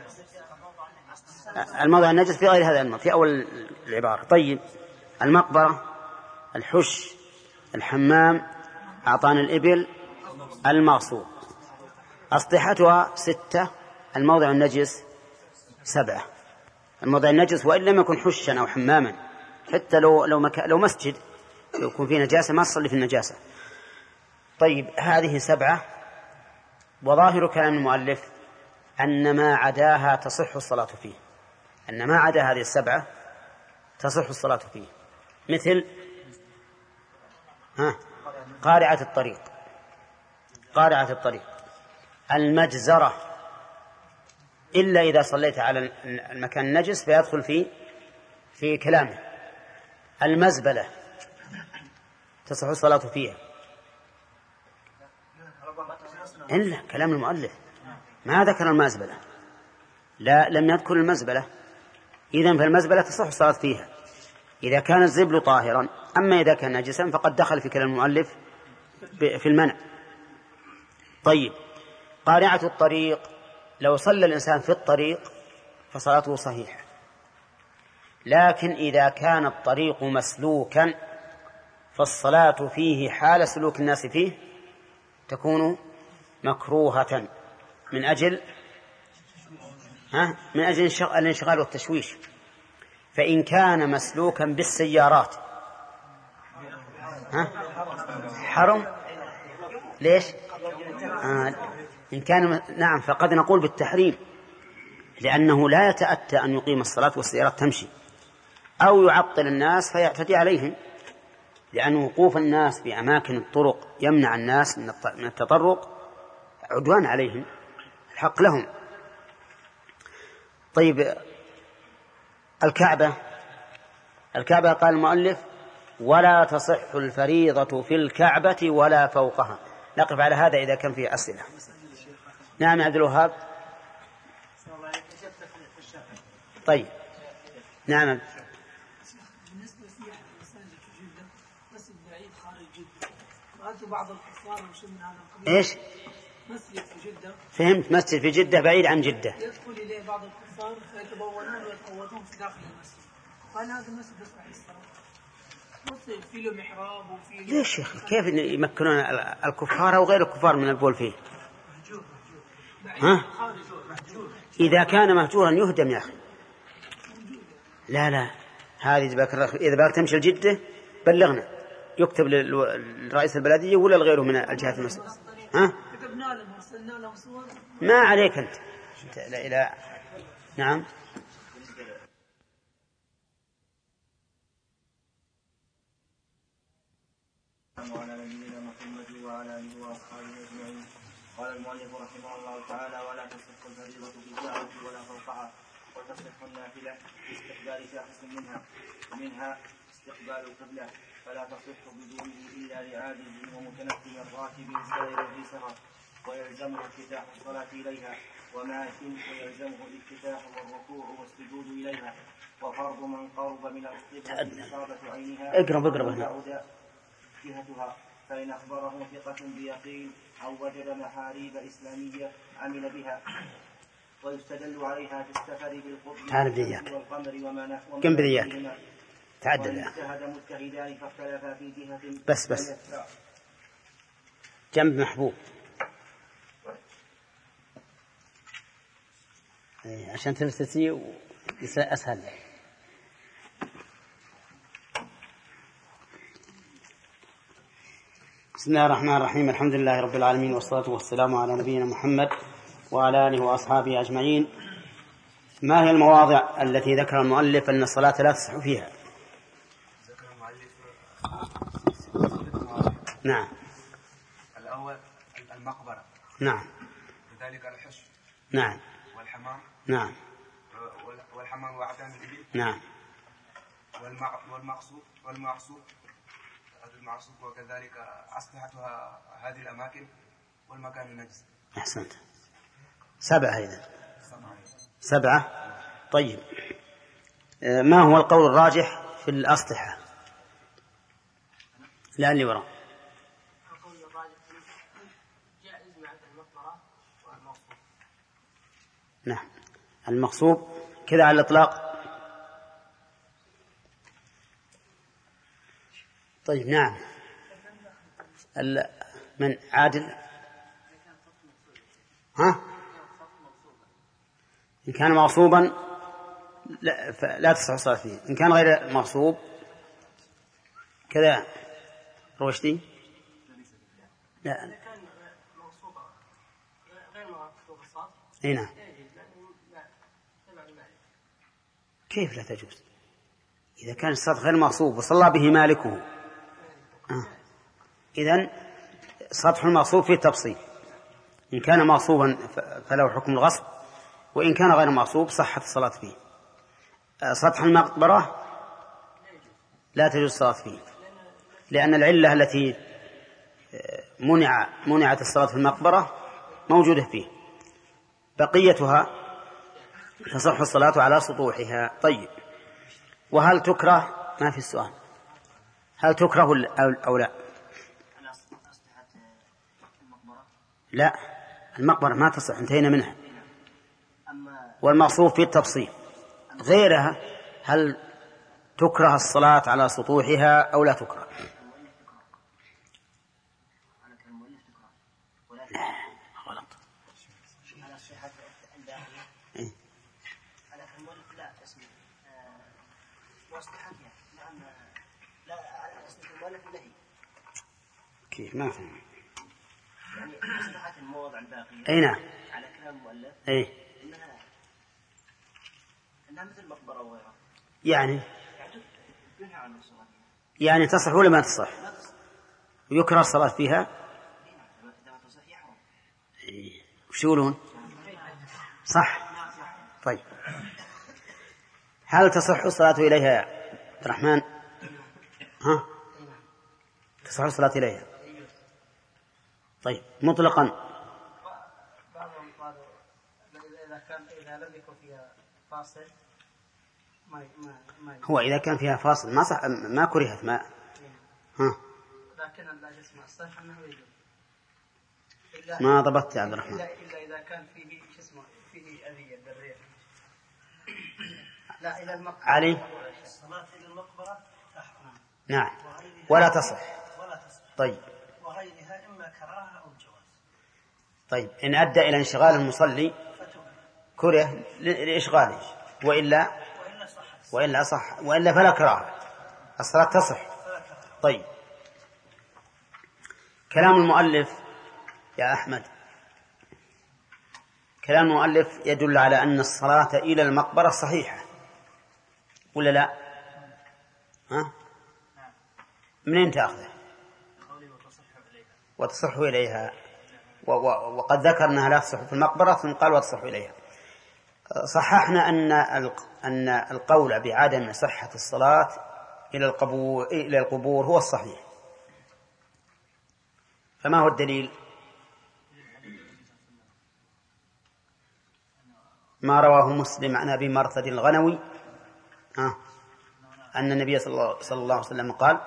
الموضع النجس في غير هذا الموضع في أول العبارة. طيب المقبرة، الحش، الحمام، أعطان الإبل، المغصوب. أسطحتها ستة، الموضع النجس سبعة. الموضع النجس وإن لم يكن حشا أو حماما، حتى لو لو, مك... لو مسجد يكون فيه نجاسة ما تصلي في النجاسة. طيب هذه سبعة، وظاهر كلام المؤلف أن ما عداها تصح الصلاة فيه أن ما عدا هذه السبعة تصح الصلاة فيه، مثل ها قارعة الطريق قارعة الطريق المجزرة، إلا إذا صليت على المكان النجس فيدخل في في كلامه. المزبلة تصح الصلاة فيها إلا كلام المؤلف ما ذكر المزبلة، لا لم يذكر المزبلة، إذن فالمزبلة تصح الصلاة فيها إذا كان الزبل طاهرا، أما إذا كان نجسا فقد دخل في كلام المؤلف في المنع. طيب قارعة الطريق، لو صلى الإنسان في الطريق فصلاته صحيحة لكن إذا كان الطريق مسلوكا فالصلاة فيه حال سلوك الناس فيه تكون مكروهة من أجل ها من أجل الانشغال والتشويش. فإن كان مسلوكا بالسيارات ها حرم. ليش؟ آه إن كان نعم فقد نقول بالتحريم، لأنه لا يتأتى أن يقيم الصلاة والسيارات تمشي أو يعطل الناس فيعتدي عليهم، لأن وقوف الناس في أماكن الطرق يمنع الناس من التطرق عدوان عليهم، الحق لهم. طيب الكعبة الكعبة قال المؤلف ولا تصح الفريضة في الكعبة ولا فوقها. نقف على هذا إذا كان فيه أسئلة. نعم عبد الوهاب. طيب نعم. بالنسبة لسياحة المساجد في جدة مسجد بعيد خارج جدة، رأيت بعض الكفار وشيء من هذا القبيل. إيش؟ مسجد في جدة. فهمت، مسجد في جدة بعيد عن جدة. يدخل إليه بعض الكفار فيتبولون ويتقوتون في داخل المسجد. قال هذا المسجد يصلح للصلاة. مسجد فيه له محراب وفيه. ليش يا أخي؟ كيف يمكنون الكفار أو غير الكفار من البول فيه؟ مهجور مهجور. ها؟ إذا كان مهجورا يهدم يا أخي. لا لا هذه إذا بغيت تمشي الجدة بلغنا، يكتب للرئيس البلدية ولا لغيره من الجهات المسؤولة. ها؟ كتبنا لهم وارسلنا لهم صور. ما عليك أنت. لا إلى نعم. وعلى نبينا محمد وعلى آله وأصحابه أجمعين. قال المؤلف رحمه الله تعالى ولا تصح الفريضة بالكعبة ولا فوقها، وتصح النافلة باستقبال شاخص منها ومنها استقبال القبلة، فلا تصح بدونه إلا لعاجز ومتنفل راكب سائر في سفر، ويلزمه افتتاح الصلاة إليها، وماش ويلزمه الافتتاح والركوع والسجود إليها، وفرض من قرب من القبلة إصابة عينها اقرب اقرب هنا جهتها، فإن أخبره ثقة بيقين أو وجد محاريب إسلامية عمل بها، ويستدل عليها في السفر بالقبل والقمر وما كم برياك تعدل واجتهد مجتهدان فاختلفا في جهة بس بس جنب محبوب عشان تلتسي أسهل. بسم الله الرحمن الرحيم. الحمد لله رب العالمين، والصلاة والسلام على نبينا محمد وعلى آله وأصحابه أجمعين. ما هي المواضع التي ذكر المؤلف أن الصلاة لا تصح فيها؟ ذكر المؤلف نعم. الأول المقبرة. نعم. وذلك الحش. نعم. والحمام. نعم. والحمام وعدان الإبل. نعم. والمعصوب والمعصوب المعصوب وكذلك أسلحتها هذه الأماكن والمكان النجس. أحسنت. سبعة إذن. سبعة. طيب ما هو القول الراجح في الأسلحة؟ لا اللي وراء. القول الراجح جائز مع المقبرة والمغصوب. نعم. المغصوب كذا على الإطلاق. طيب نعم. من عادل ها إن كان مغصوبا لا, لا تصح الصلاة فيه. إن كان غير مغصوب كذا روشتي لا إذا كان مغصوبا غير مغصوب الصلاة هنا كيف لا تجوز؟ إذا كان الصلاة غير مغصوب وصلى به مالكه آه. إذن سطح المغصوب فيه تفصيل. إن كان مغصوبا فله حكم الغصب، وإن كان غير مغصوب صحت الصلاة فيه. سطح المقبرة لا تجوز الصلاة فيه، لأن العلة التي منع منعت الصلاة في المقبرة موجودة فيه، بقيتها تصح الصلاة على سطوحها. طيب وهل تكره؟ ما في السؤال. هل تكره أو لا؟ لا المقبرة ما تصح، انتهينا منها. والمغصوب في التفصيل. غيرها هل تكره الصلاة على سطوحها أو لا تكره؟ غلط. إيه؟ كيف ما فهم؟ يعني مصلحة المواضع الباقية. أي نعم. على كلام المؤلف. إيه. إنها إنها مثل مقبرة وغيرها. يعني. يعني عن الصلاة. يعني تصح ولا ما تصح؟ ويكره الصلاة فيها؟ إذا ما تصح يحرم. إيه. وش يقولون؟ صح. طيب. هل تصح الصلاة إليها يا عبد الرحمن؟ ها؟ تصح الصلاة إليها؟ طيب مطلقا. بعضهم قالوا إذا كان إذا لم يكن فيها فاصل ما ما ما هو إذا كان فيها فاصل ما صح ما كرهت ما. ها؟ لكن لا يسمع الصحيح أنه يجوز. ما ضبطت يا عبد الرحمن. إلا إلا إذا كان فيه شو اسمه فيه أذية بالريح. لا إلى المقبرة. علي. الصلاة إلى المقبرة تحرم. نعم. ولا تصح. ولا تصح. طيب. وغيرها إما كراهة أو جواز. طيب إن أدى إلى انشغال المصلي كره لإشغاله وإلا وإلا صح وإلا فلا كراهة الصلاة تصح. طيب كلام المؤلف يا أحمد كلام المؤلف يدل على أن الصلاة إلى المقبرة صحيحة ولا لا؟ ها؟ منين تأخذه؟ وتصح إليها وقد ذكرنا لا تصح في المقبرة ثم قال وتصح إليها. صححنا أن أن القول بعدم صحة الصلاة إلى القبور إلى القبور هو الصحيح. فما هو الدليل؟ ما رواه مسلم عن أبي مرثد الغنوي ها أن النبي صلى الله عليه وسلم قال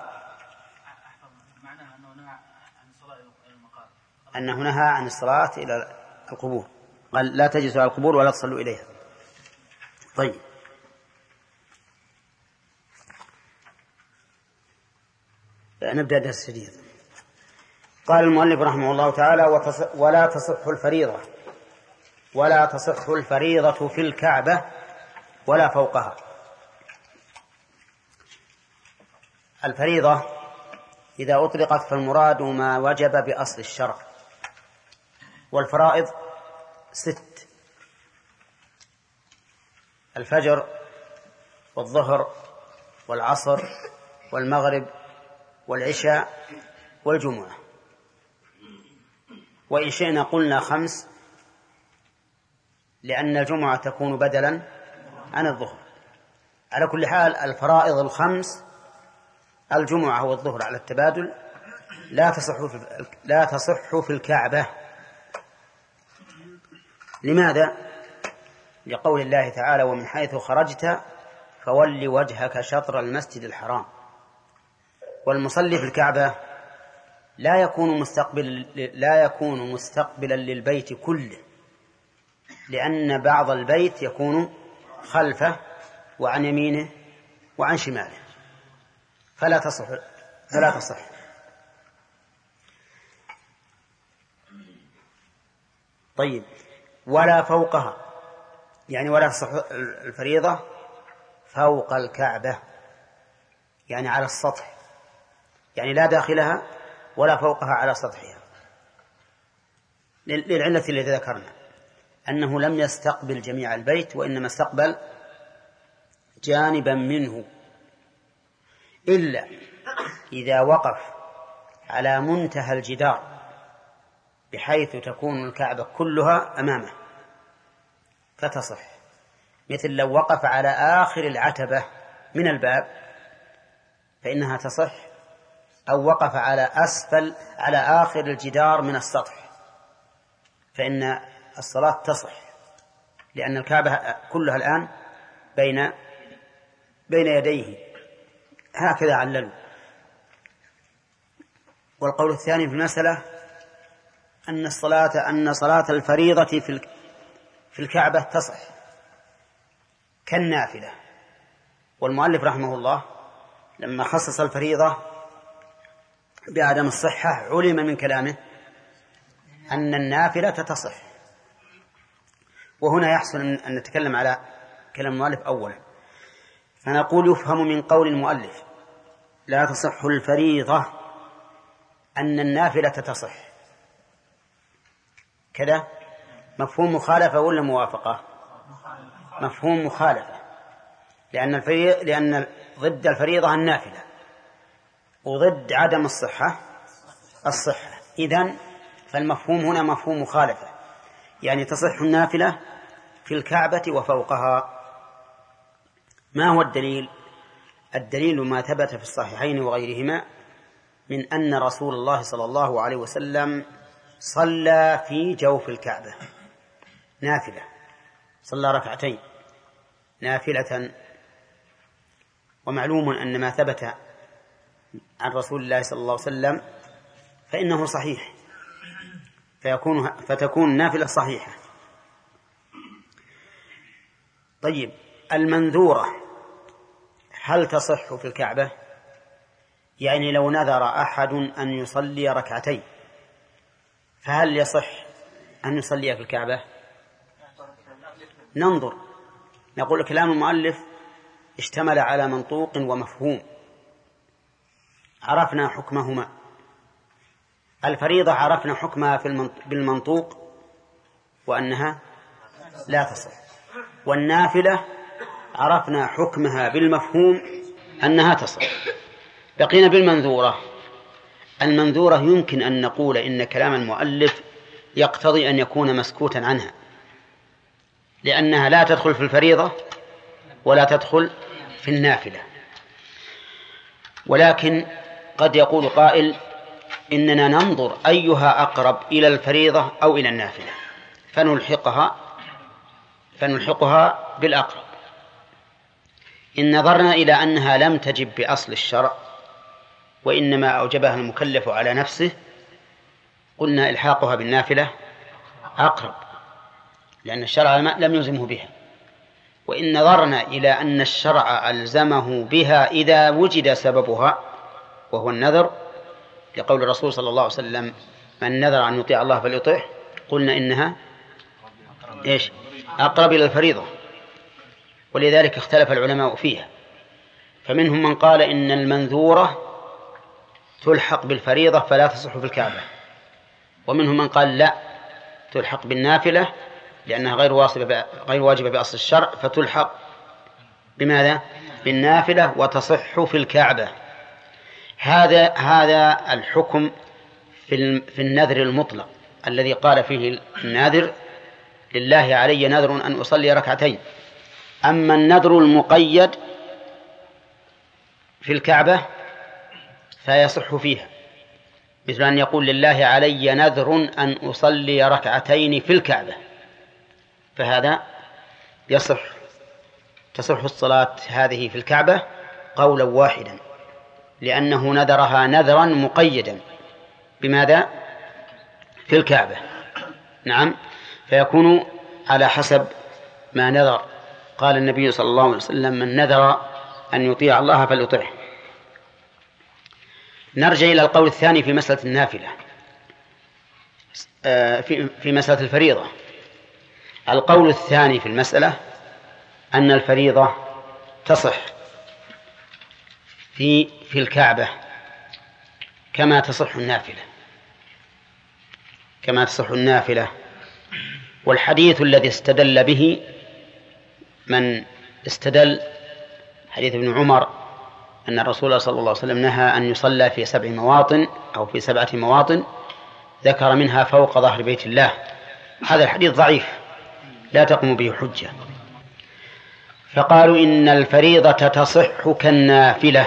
أنه نهى عن الصلاة إلى القبور قال لا تجلسوا على القبور ولا تصلوا إليها. طيب نبدأ درس جديد. قال المؤلف رحمه الله تعالى ولا تصح الفريضة ولا تصح الفريضة في الكعبة ولا فوقها. الفريضة إذا أطلقت فالمراد ما وجب بأصل الشرع والفرائض ست: الفجر والظهر والعصر والمغرب والعشاء والجمعة، وإن شئنا قلنا خمس لأن الجمعة تكون بدلا عن الظهر. على كل حال الفرائض الخمس الجمعة والظهر على التبادل لا تصح في لا تصح في الكعبة. لماذا؟ لقول الله تعالى ومن حيث خرجت فول وجهك شطر المسجد الحرام. والمصلي في الكعبة لا يكون مستقبل لا يكون مستقبلا للبيت كله، لأن بعض البيت يكون خلفه وعن يمينه وعن شماله، فلا تصح فلا تصح. طيب ولا فوقها، يعني ولا تصح الفريضة فوق الكعبة، يعني على السطح، يعني لا داخلها ولا فوقها على سطحها، للعلة التي ذكرنا أنه لم يستقبل جميع البيت وإنما استقبل جانبا منه، إلا إذا وقف على منتهى الجدار بحيث تكون الكعبة كلها أمامه فتصح، مثل لو وقف على آخر العتبة من الباب فإنها تصح، أو وقف على أسفل على آخر الجدار من السطح فإن الصلاة تصح، لأن الكعبة كلها الآن بين بين يديه هكذا عللوا. والقول الثاني في المسألة أن الصلاة أن صلاة الفريضة في في الكعبة تصح كالنافلة، والمؤلف رحمه الله لما خصص الفريضة بعدم الصحة علم من كلامه أن النافلة تصح. وهنا يحسن أن نتكلم على كلام المؤلف أولا، فنقول يفهم من قول المؤلف لا تصح الفريضة أن النافلة تصح، كذا مفهوم مخالفة ولا موافقة؟ مفهوم مخالفة، لأن الفريضة لأن ضد الفريضة النافلة وضد عدم الصحة الصحة، إذن فالمفهوم هنا مفهوم مخالفة، يعني تصح النافلة في الكعبة وفوقها. ما هو الدليل؟ الدليل ما ثبت في الصحيحين وغيرهما من أن رسول الله صلى الله عليه وسلم صلى في جوف الكعبة نافلة، صلى ركعتين نافلة. ومعلوم أن ما ثبت عن رسول الله صلى الله عليه وسلم فإنه صحيح، فيكون فتكون نافلة صحيحة. طيب، المنذورة هل تصح في الكعبة؟ يعني لو نذر أحد أن يصلي ركعتين فهل يصح أن يصلي في الكعبة؟ ننظر، نقول كلام المؤلف اشتمل على منطوق ومفهوم، عرفنا حكمهما. الفريضة عرفنا حكمها في بالمنطوق وأنها لا تصح، والنافلة عرفنا حكمها بالمفهوم أنها تصح. بقينا بالمنذورة. المنذورة يمكن أن نقول إن كلام المؤلف يقتضي أن يكون مسكوتا عنها، لأنها لا تدخل في الفريضة ولا تدخل في النافلة. ولكن قد يقول قائل إننا ننظر أيها أقرب إلى الفريضة أو إلى النافلة فنلحقها فنلحقها بالأقرب. إن نظرنا إلى أنها لم تجب بأصل الشرع وإنما أوجبها المكلف على نفسه قلنا إلحاقها بالنافلة أقرب، لأن الشرع لم يلزمه بها. وإن نظرنا إلى أن الشرع ألزمه بها إذا وجد سببها وهو النذر، لقول الرسول صلى الله عليه وسلم من نذر أن يطيع الله فليطيعه، قلنا إنها إيش؟ أقرب إلى الفريضة. ولذلك اختلف العلماء فيها، فمنهم من قال إن المنذورة تلحق بالفريضة فلا تصح في الكعبة، ومنهم من قال لا، تلحق بالنافلة لأنها غير واجبة غير واجبة بأصل الشرع فتلحق بماذا؟ بالنافلة وتصح في الكعبة. هذا هذا الحكم في في النذر المطلق الذي قال فيه الناذر لله علي نذر أن أصلي ركعتين. أما النذر المقيد في الكعبة فيصح فيها، مثل أن يقول لله علي نذر أن أصلي ركعتين في الكعبة، فهذا يصح، تصح الصلاة هذه في الكعبة قولا واحدا، لأنه نذرها نذرا مقيدا بماذا؟ في الكعبة. نعم، فيكون على حسب ما نذر. قال النبي صلى الله عليه وسلم من نذر أن يطيع الله فليطيعه. نرجع إلى القول الثاني في مسألة النافلة، في مسألة الفريضة. القول الثاني في المسألة أن الفريضة تصح في في الكعبة كما تصح النافلة كما تصح النافلة والحديث الذي استدل به من استدل حديث ابن عمر أن الرسول صلى الله عليه وسلم نهى أن يصلى في سبع مواطن أو في سبعة مواطن ذكر منها فوق ظهر بيت الله. هذا الحديث ضعيف لا تقوم به حجة، فقالوا إن الفريضة تصح كالنافلة،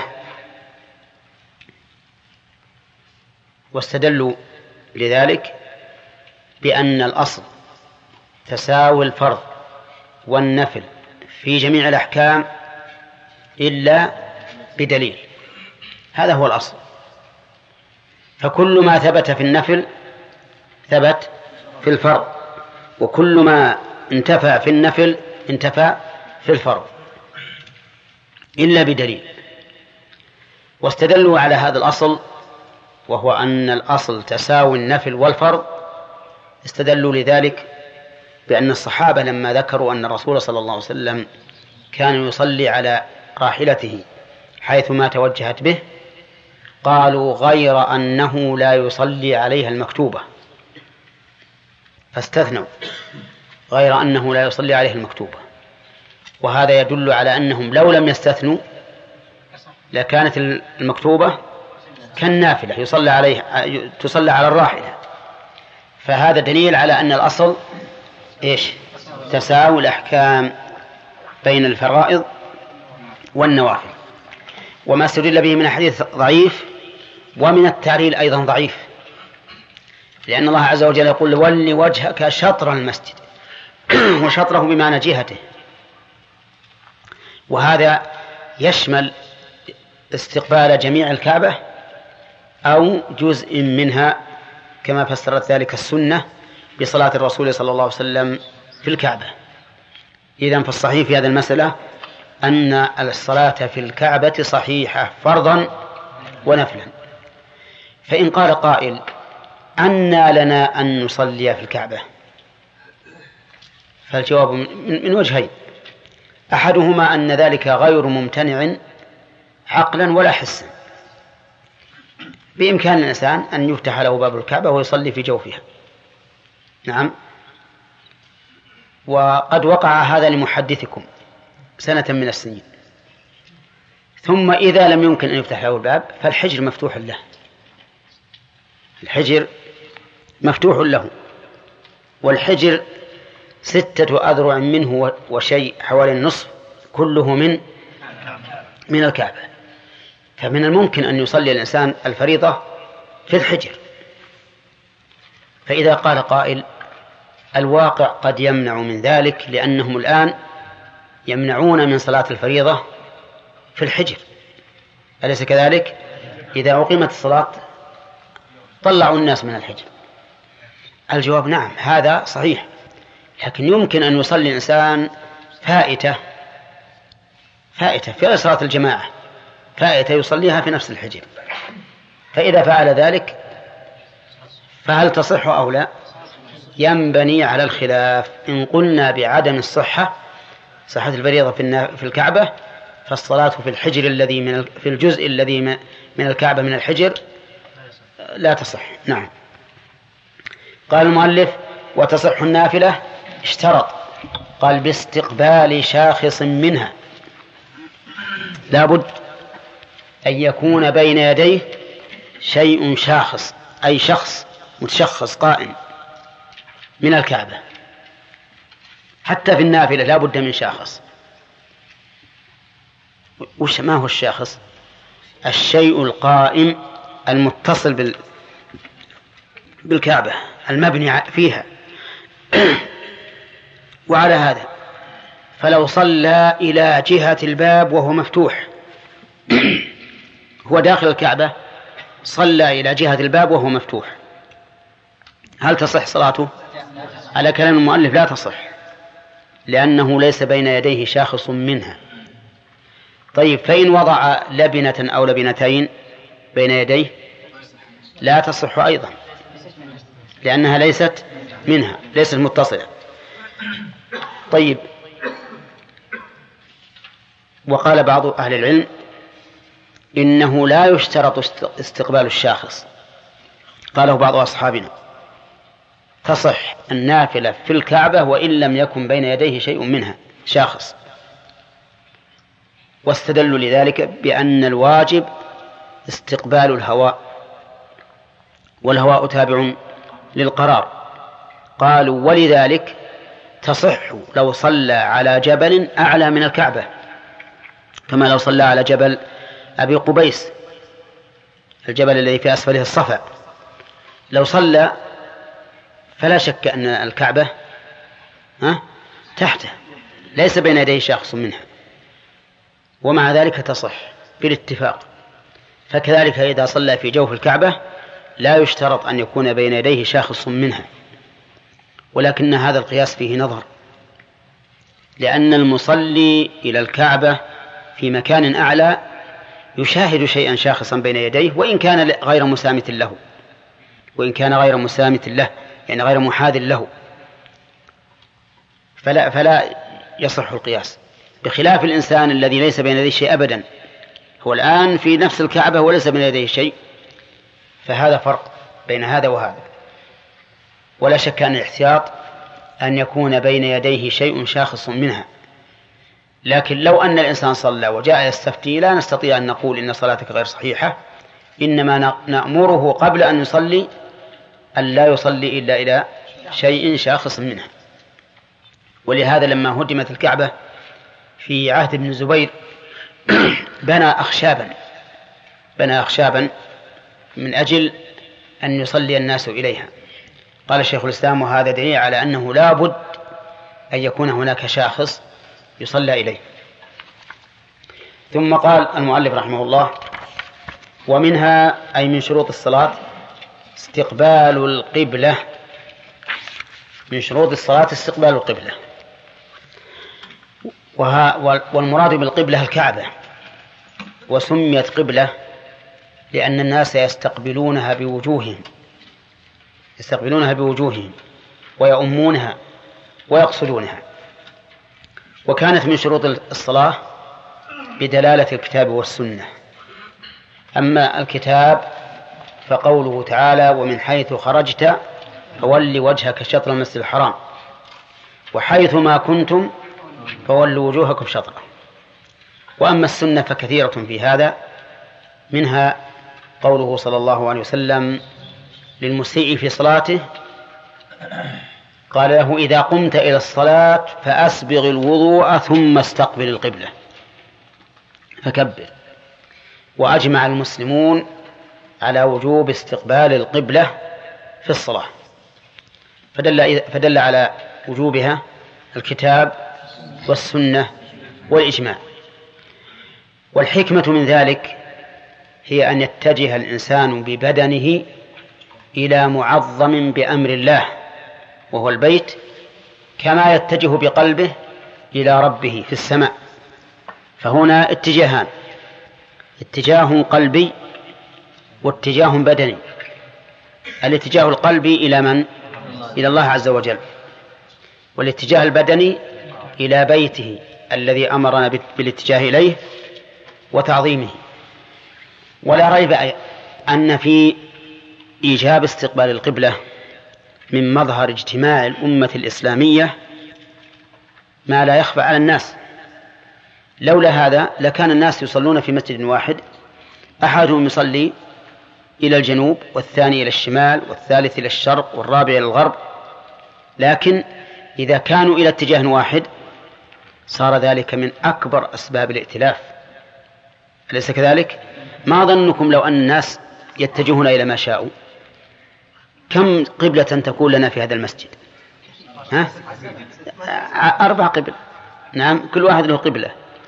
واستدلوا لذلك بأن الأصل تساوي الفرض والنفل في جميع الأحكام إلا بدليل. هذا هو الأصل، فكل ما ثبت في النفل ثبت في الفرض، وكل ما انتفى في النفل انتفى في الفرض. إلا بدليل. واستدلوا على هذا الأصل، وهو أن الأصل تساوي النفل والفرض. استدلوا لذلك بأن الصحابة لما ذكروا أن الرسول صلى الله عليه وسلم كان يصلي على راحلته حيثما توجهت به، قالوا غير أنه لا يصلي عليها المكتوبة، فاستثنوا غير أنه لا يصلي عليها المكتوبة. وهذا يدل على أنهم لو لم يستثنوا لكانت المكتوبة كالنافلة يصلى عليها، تصلى على الراحلة. فهذا دليل على أن الأصل إيش؟ تساوي الأحكام بين الفرائض والنوافل. وما استدل به من الحديث ضعيف، ومن التعليل أيضا ضعيف، لأن الله عز وجل يقول ول وجهك شطر المسجد وشطره بمعنى جهته، وهذا يشمل استقبال جميع الكعبة أو جزء منها، كما فسرت ذلك السنة بصلاة الرسول صلى الله عليه وسلم في الكعبة. إذن فالصحيح في هذه المسألة أن الصلاة في الكعبة صحيحة فرضا ونفلا. فإن قال قائل أنى لنا أن نصلي في الكعبة، فالجواب من وجهين: أحدهما أن ذلك غير ممتنع عقلا ولا حسا، بإمكان الإنسان أن يفتح له باب الكعبة ويصلي في جوفها. نعم. وقد وقع هذا لمحدثكم سنة من السنين. ثم إذا لم يمكن أن يفتح له الباب فالحجر مفتوح له، الحجر مفتوح له، والحجر ستة أذرع منه وشيء حوالي النصف، كله من من الكعبة. فمن الممكن أن يصلي الإنسان الفريضة في الحجر. فإذا قال قائل الواقع قد يمنع من ذلك، لأنهم الآن يمنعون من صلاة الفريضة في الحجر، أليس كذلك؟ إذا أقيمت الصلاة طلعوا الناس من الحجر. الجواب نعم، هذا صحيح، لكن يمكن أن يصلي الإنسان فائتة فائتة في صلاة الجماعة، فائتة يصليها في نفس الحجر، فإذا فعل ذلك فهل تصح أو لا؟ ينبني على الخلاف. إن قلنا بعدم الصحة، صحة الفريضة في الكعبة، فالصلاة في الحجر الذي من في الجزء الذي من الكعبة من الحجر لا تصح. نعم. قال المؤلف وتصح النافلة، اشترط، قال باستقبال شاخص منها، لابد أن يكون بين يديه شيء شاخص، أي شخص متشخص قائم من الكعبة. حتى في النافلة لا بد من شاخص. وش ما هو الشاخص؟ الشيء القائم المتصل بال بالكعبة المبني فيها. وعلى هذا فلو صلى إلى جهة الباب وهو مفتوح، هو داخل الكعبة صلى إلى جهة الباب وهو مفتوح، هل تصح صلاته؟ على كلام المؤلف لا تصح، لأنه ليس بين يديه شاخص منها. طيب، فإن وضع لبنة أو لبنتين بين يديه لا تصح أيضا، لأنها ليست منها، ليست متصلة. طيب، وقال بعض أهل العلم إنه لا يشترط استقبال الشاخص، قاله بعض أصحابنا، تصح النافلة في الكعبة وإن لم يكن بين يديه شيء منها شاخص. واستدلوا لذلك بأن الواجب استقبال الهواء، والهواء تابع للقرار. قالوا ولذلك تصح لو صلى على جبل أعلى من الكعبة، كما لو صلى على جبل أبي قبيس، الجبل الذي في أسفله الصفا، لو صلى فلا شك أن الكعبة ها تحته، ليس بين يديه شخص منها، ومع ذلك تصح بالاتفاق. فكذلك إذا صلى في جوف الكعبة لا يشترط أن يكون بين يديه شاخص منها، ولكن هذا القياس فيه نظر، لأن المصلي إلى الكعبة في مكان أعلى يشاهد شيئا شاخصا بين يديه وإن كان غير مسامت له وإن كان غير مسامت له يعني غير محاذ له، فلا, فلا يصح القياس، بخلاف الإنسان الذي ليس بين يديه شيء أبدا، هو الآن في نفس الكعبة وليس بين يديه شيء، فهذا فرق بين هذا وهذا. ولا شك أن الاحتياط أن يكون بين يديه شيء شاخص منها، لكن لو أن الإنسان صلى وجاء يستفتي لا نستطيع أن نقول إن صلاتك غير صحيحة، إنما نأمره قبل أن يصلي أن لا يصلي إلا إلى شيء شاخص منها. ولهذا لما هدمت الكعبة في عهد ابن الزبير بنى أخشابا بنى أخشابا من أجل أن يصلي الناس إليها. قال شيخ الإسلام وهذا دليل على أنه لا بد أن يكون هناك شاخص يصلى إليه. ثم قال المؤلف رحمه الله: ومنها أي من شروط الصلاة استقبال القبلة. من شروط الصلاة استقبال القبلة، والمراد بالقبلة الكعبة، وسميت قبلة لأن الناس يستقبلونها بوجوههم يستقبلونها بوجوههم ويؤمونها ويقصدونها. وكانت من شروط الصلاة بدلالة الكتاب والسنة. أما الكتاب فقوله تعالى: ومن حيث خرجت فول وجهك شطر المسجد الحرام وحيث ما كنتم فولوا وجوهكم شطره. وأما السنة فكثيرة في هذا، منها قوله صلى الله عليه وسلم للمسيء في صلاته، قال له: إذا قمت إلى الصلاة فأسبغ الوضوء ثم استقبل القبلة فكبر. وأجمع المسلمون على وجوب استقبال القبلة في الصلاة، فدل, فدل على وجوبها الكتاب والسنة والإجماع. والحكمة من ذلك هي أن يتجه الإنسان ببدنه إلى معظم بأمر الله وهو البيت، كما يتجه بقلبه إلى ربه في السماء. فهنا اتجاهان: اتجاه قلبي واتجاه بدني. الاتجاه القلبي إلى من؟ إلى الله عز وجل، والاتجاه البدني إلى بيته الذي أمرنا بالاتجاه إليه وتعظيمه. ولا ريب أن في إيجاب استقبال القبلة من مظهر اجتماع الأمة الإسلامية ما لا يخفى على الناس. لولا هذا لكان الناس يصلون في مسجد واحد، أحدهم يصلي إلى الجنوب والثاني إلى الشمال والثالث إلى الشرق والرابع إلى الغرب، لكن إذا كانوا إلى اتجاه واحد صار ذلك من أكبر أسباب الائتلاف، أليس كذلك؟ ما ظنكم لو أن الناس يتجهون إلى ما شاءوا؟ كم قبلة تكون لنا في هذا المسجد؟ ها؟ أربع قبل، نعم، كل واحد له قبلة،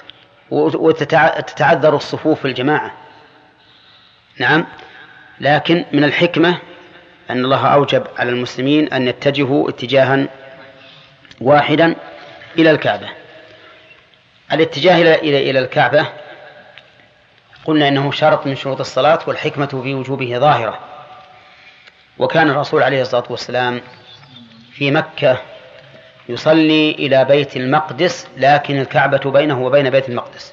وتتعذر الصفوف في الجماعة، نعم. لكن من الحكمة أن الله أوجب على المسلمين أن يتجهوا اتجاها واحدا إلى الكعبة. الاتجاه إلى إلى إلى الكعبة قلنا إنه شرط من شروط الصلاة، والحكمة في وجوبه ظاهرة. وكان الرسول عليه الصلاة والسلام في مكة يصلي إلى بيت المقدس، لكن الكعبة بينه وبين بيت المقدس،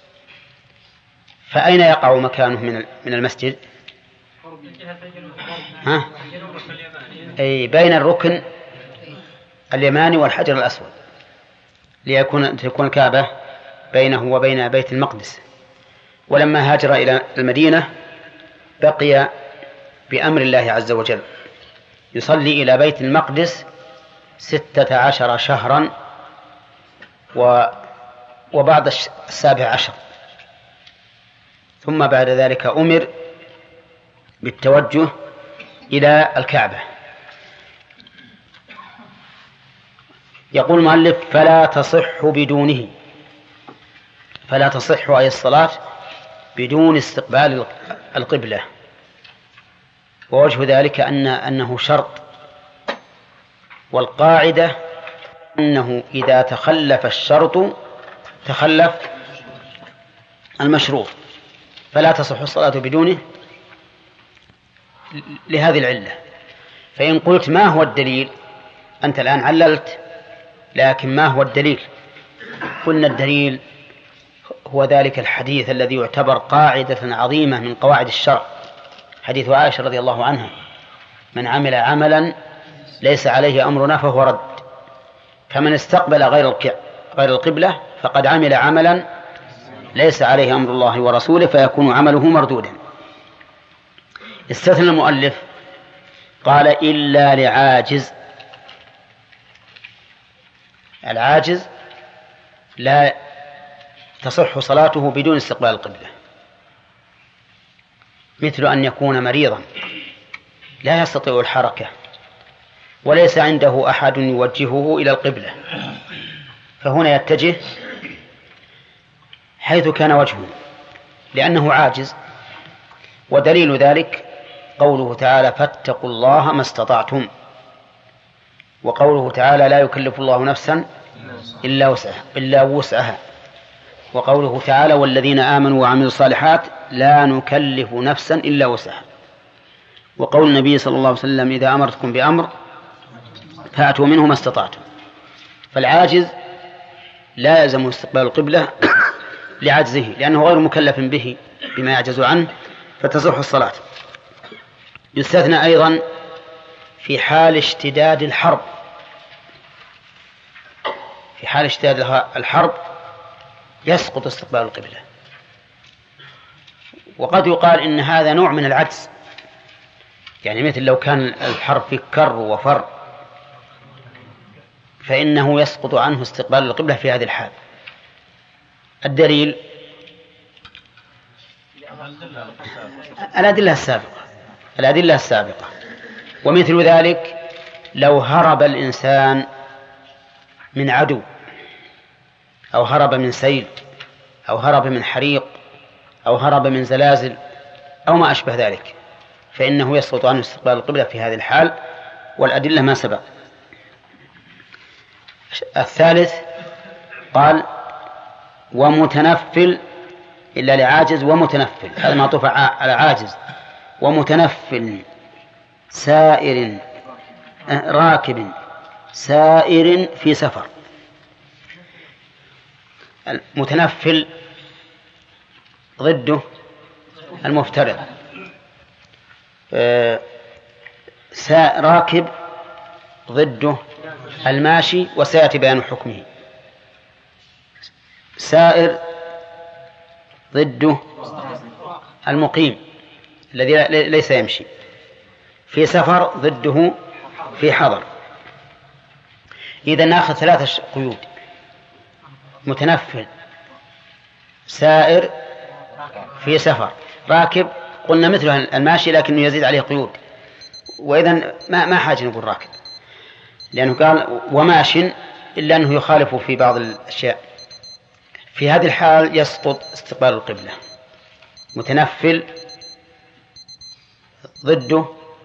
فأين يقع مكانه من من المسجد؟ ها؟ أي بين الركن اليماني والحجر الأسود، ليكون تكون الكعبة بينه وبين بيت المقدس. ولما هاجر إلى المدينة بقي بأمر الله عز وجل يصلي إلى بيت المقدس ستة عشر شهرا و وبعد السابع عشر، ثم بعد ذلك أمر بالتوجه إلى الكعبة. يقول المؤلف: فلا تصح بدونه، فلا تصح أي الصلاة بدون استقبال القبلة. ووجه ذلك أن أنه شرط، والقاعدة أنه إذا تخلف الشرط تخلف المشروط فلا تصح الصلاة بدونه لهذه العلة. فإن قلت ما هو الدليل، أنت الآن عللت، لكن ما هو الدليل؟ قلنا الدليل هو ذلك الحديث الذي يعتبر قاعدة عظيمة من قواعد الشرع، حديث عائشة رضي الله عنها: من عمل عملا ليس عليه أمرنا فهو رد، فمن استقبل غير غير القبلة فقد عمل عملا ليس عليه أمر الله ورسوله فيكون عمله مردودا. استثنى المؤلف قال: إلا لعاجز. العاجز لا تصح صلاته بدون استقبال القبلة، مثل أن يكون مريضا لا يستطيع الحركة وليس عنده أحد يوجهه إلى القبلة، فهنا يتجه حيث كان وجهه لأنه عاجز. ودليل ذلك قوله تعالى: فاتقوا الله ما استطعتم، وقوله تعالى: لا يكلف الله نفسا إلا وسعها, إلا وسعها وقوله تعالى: والذين آمنوا وعملوا الصالحات لا نكلف نفسا إلا وسعها. وقول النبي صلى الله عليه وسلم: إذا أمرتكم بأمر فأتوا منه ما استطعتم. فالعاجز لا يلزم استقبال القبلة لعجزه لأنه غير مكلف به بما يعجز عنه، فتصح الصلاة. يستثنى أيضا في حال اشتداد الحرب، في حال اشتداد الحرب يسقط استقبال القبلة. وقد يقال إن هذا نوع من العجز، يعني مثل لو كان الحرب في كر وفر فإنه يسقط عنه استقبال القبلة في هذه الحال. الدليل الأدلة السابقة الأدلة السابقة ومثل ذلك لو هرب الإنسان من عدو أو هرب من سيل أو هرب من حريق أو هرب من زلازل أو ما أشبه ذلك فإنه يسقط عنه استقبال القبلة في هذه الحال، والأدلة ما سبق. الثالث قال: ومتنفل إلا لعاجز ومتنفل، هذا معطوف على عاجز. ومتنفل سائر راكب سائر في سفر. المتنفل ضده المفترض، راكب ضده الماشي وسيأتي بيان حكمه. سائر ضده المقيم الذي ليس يمشي. في سفر ضده في حضر. إذا نأخذ ثلاثة قيود: متنفل، سائر، في سفر. راكب قلنا مثله الماشي لكنه يزيد عليه قيود، وإذن ما ما حاجة نقول راكب لأنه قال وماش إلا أنه يخالف في بعض الأشياء. في هذه الحال يسقط استقبال القبلة. متنفل ضده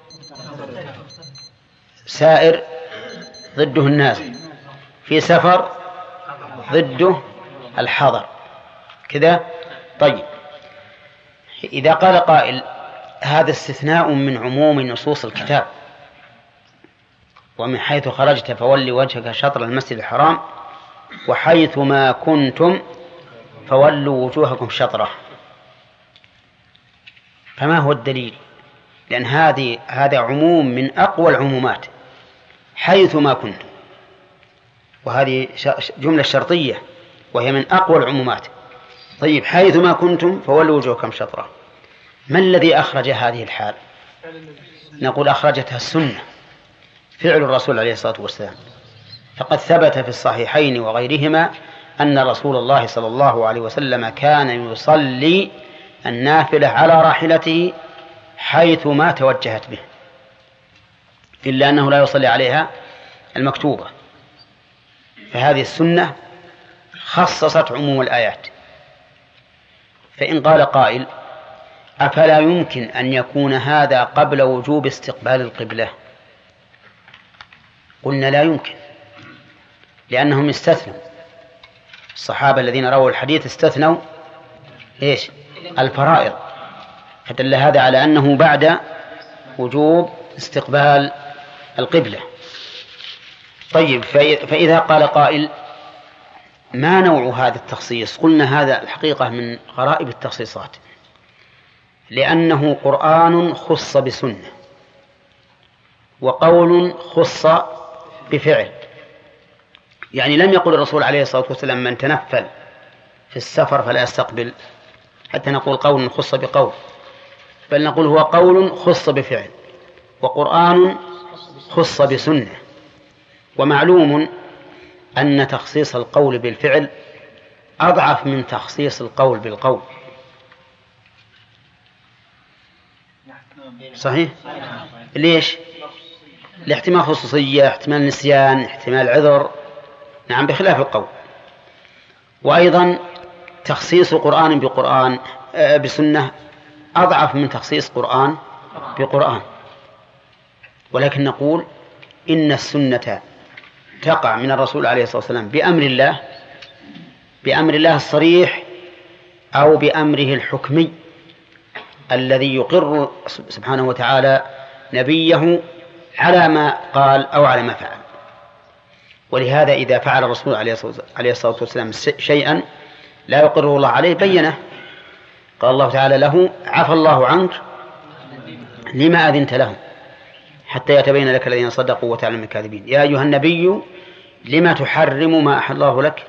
سائر ضده النازل، في سفر ضده الحضر كذا. طيب، إذا قال قائل: هذا استثناء من عموم نصوص الكتاب، ومن حيث خرجت فولي وجهك شطر المسجد الحرام وحيث ما كنتم فولوا وجوهكم شطره، فما هو الدليل؟ لأن هذه هذا عموم من أقوى العمومات، حيث ما كنتم، وهذه جملة شرطية وهي من أقوى العمومات. طيب، حيث ما كنتم فولوا وجوهكم شطره، ما الذي أخرج هذه الحال؟ نقول أخرجتها السنة، فعل الرسول عليه الصلاة والسلام. فقد ثبت في الصحيحين وغيرهما أن رسول الله صلى الله عليه وسلم كان يصلي النافلة على راحلته حيث ما توجهت به، إلا أنه لا يصلي عليها المكتوبة. فهذه السنة خصصت عموم الآيات. فإن قال قائل: أفلا يمكن أن يكون هذا قبل وجوب استقبال القبلة؟ قلنا لا يمكن، لأنهم استثنوا. الصحابة الذين رووا الحديث استثنوا إيش الفرائض، فدل هذا على أنه بعد وجوب استقبال القبلة. طيب، فإذا قال قائل ما نوع هذا التخصيص؟ قلنا هذا الحقيقة من غرائب التخصيصات، لأنه قرآن خص بسنة، وقول خص بفعل. يعني لم يقل الرسول عليه الصلاة والسلام من تنفل في السفر فلا يستقبل حتى نقول قول خص بقول، بل نقول هو قول خص بفعل وقرآن خص بسنة. ومعلوم أن تخصيص القول بالفعل أضعف من تخصيص القول بالقول. صحيح؟ ليش؟ لاحتمال خصوصية، احتمال نسيان، احتمال عذر، نعم، بخلاف القول. وأيضا تخصيص قرآن بقرآن بسنة أضعف من تخصيص قرآن بقرآن. ولكن نقول إن السنة تقع من الرسول عليه الصلاة والسلام بأمر الله، بأمر الله الصريح أو بأمره الحكمي الذي يقر سبحانه وتعالى نبيه على ما قال أو على ما فعل. ولهذا إذا فعل الرسول عليه الصلاة والسلام شيئا لا يقره الله عليه بينه. قال الله تعالى له عفى الله عنك لما أذنت لهم حتى يتبين لك الذين صدقوا وتعلم الكاذبين. يا أيها النبي لما تحرم ما أحل الله لك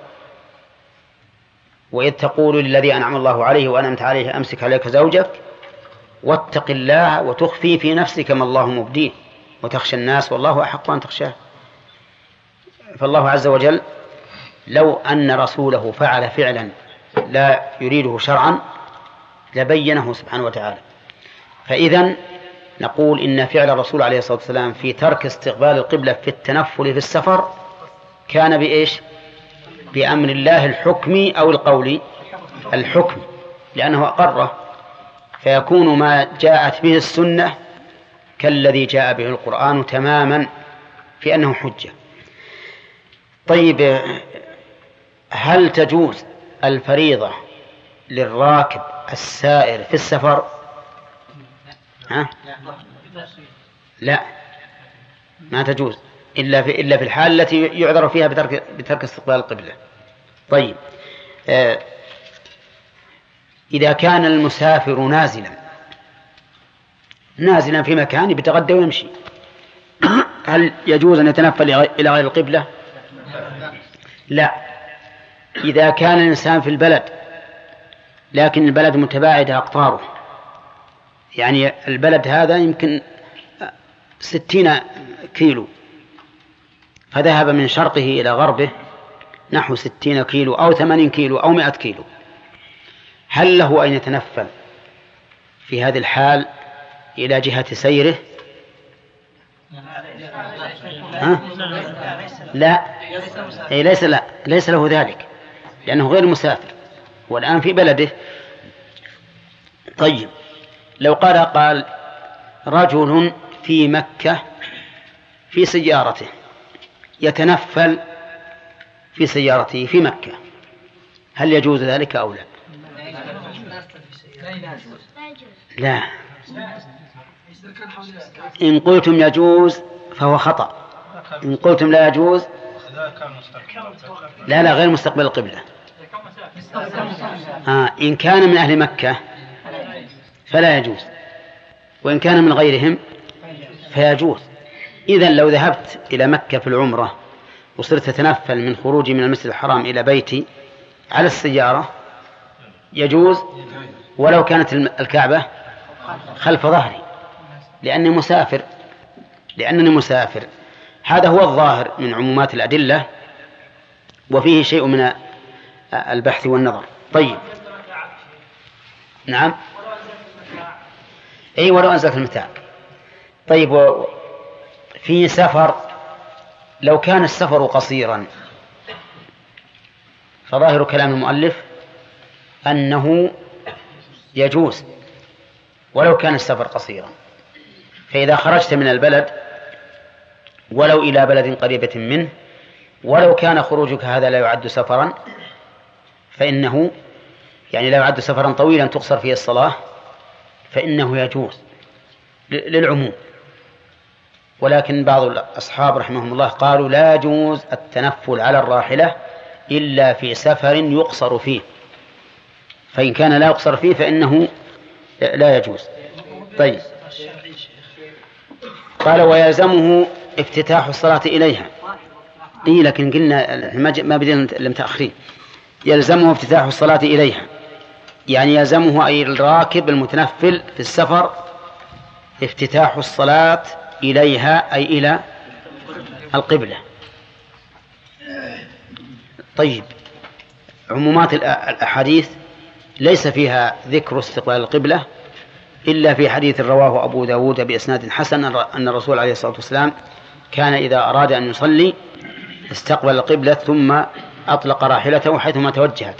وإذ تقول للذي أنعم الله عليه وأنعمت عليه أمسك عليك زوجك واتق الله وتخفي في نفسك ما الله مبديه وتخشى الناس والله أحق أن تخشاه. فالله عز وجل لو أن رسوله فعل فعلا لا يريده شرعا لبينه سبحانه وتعالى. فإذن نقول إن فعل الرسول عليه الصلاة والسلام في ترك استقبال القبلة في التنفل في السفر كان بإيش؟ بأمر الله الحكمي أو القولي؟ الحكم، لأنه أقره، فيكون ما جاءت به السنة كالذي جاء به القرآن تماما في أنه حجة. طيب، هل تجوز الفريضة للراكب السائر في السفر؟ ها؟ لا، ما تجوز إلا في إلا في الحال التي يعذر فيها بترك بترك استقبال القبلة. طيب، آه إذا كان المسافر نازلا نازلا في مكان يتغدى ويمشي، هل يجوز أن يتنفل إلى غير القبلة؟ لا. إذا كان الإنسان في البلد لكن البلد متباعدة أقطاره، يعني البلد هذا يمكن ستين كيلو، فذهب من شرقه إلى غربه نحو ستين كيلو أو ثمانين كيلو أو مئة كيلو، هل له أن يتنفل في هذه الحال إلى جهة سيره؟ ها؟ لا، أي ليس لا ليس له ذلك، لأنه غير مسافر والآن في بلده. طيب، لو قال قال رجل في مكة في سيارته يتنفل في سيارته في مكة، هل يجوز ذلك أو لا؟ لا. إن قلتم يجوز فهو خطأ، إن قلتم لا يجوز لا لا غير مستقبل القبلة. آه إن كان من أهل مكة فلا يجوز، وإن كان من غيرهم فيجوز. إذن لو ذهبت إلى مكة في العمرة وصرت تتنفل من خروجي من المسجد الحرام إلى بيتي على السيارة يجوز، ولو كانت الكعبة خلف ظهري، لأني مسافر لأنني مسافر هذا هو الظاهر من عمومات الأدلة، وفيه شيء من البحث والنظر. طيب، نعم، أي ولو أنزلت المتاع. طيب، في سفر لو كان السفر قصيرا فظاهر كلام المؤلف أنه يجوز ولو كان السفر قصيرا. فإذا خرجت من البلد ولو إلى بلد قريبة منه ولو كان خروجك هذا لا يعد سفرا فإنه يعني لو عد سفرا طويلا تقصر فيه الصلاة فإنه يجوز للعموم، ولكن بعض الأصحاب رحمهم الله قالوا لا يجوز التنفل على الراحلة إلا في سفر يقصر فيه، فإن كان لا يقصر فيه فإنه لا يجوز. طيب قال ويلزمه افتتاح الصلاة إليها. إيه لكن قلنا ما بدنا لم تأخرين. يلزمه افتتاح الصلاة إليها يعني يلزمه أي الراكب المتنفل في السفر افتتاح الصلاة إليها أي إلى القبلة. طيب عمومات الأحاديث ليس فيها ذكر استقبال القبلة إلا في حديث رواه أبو داود بإسناد حسن أن الرسول عليه الصلاة والسلام كان إذا أراد أن يصلي استقبل القبلة ثم أطلق راحلته حيثما توجهت.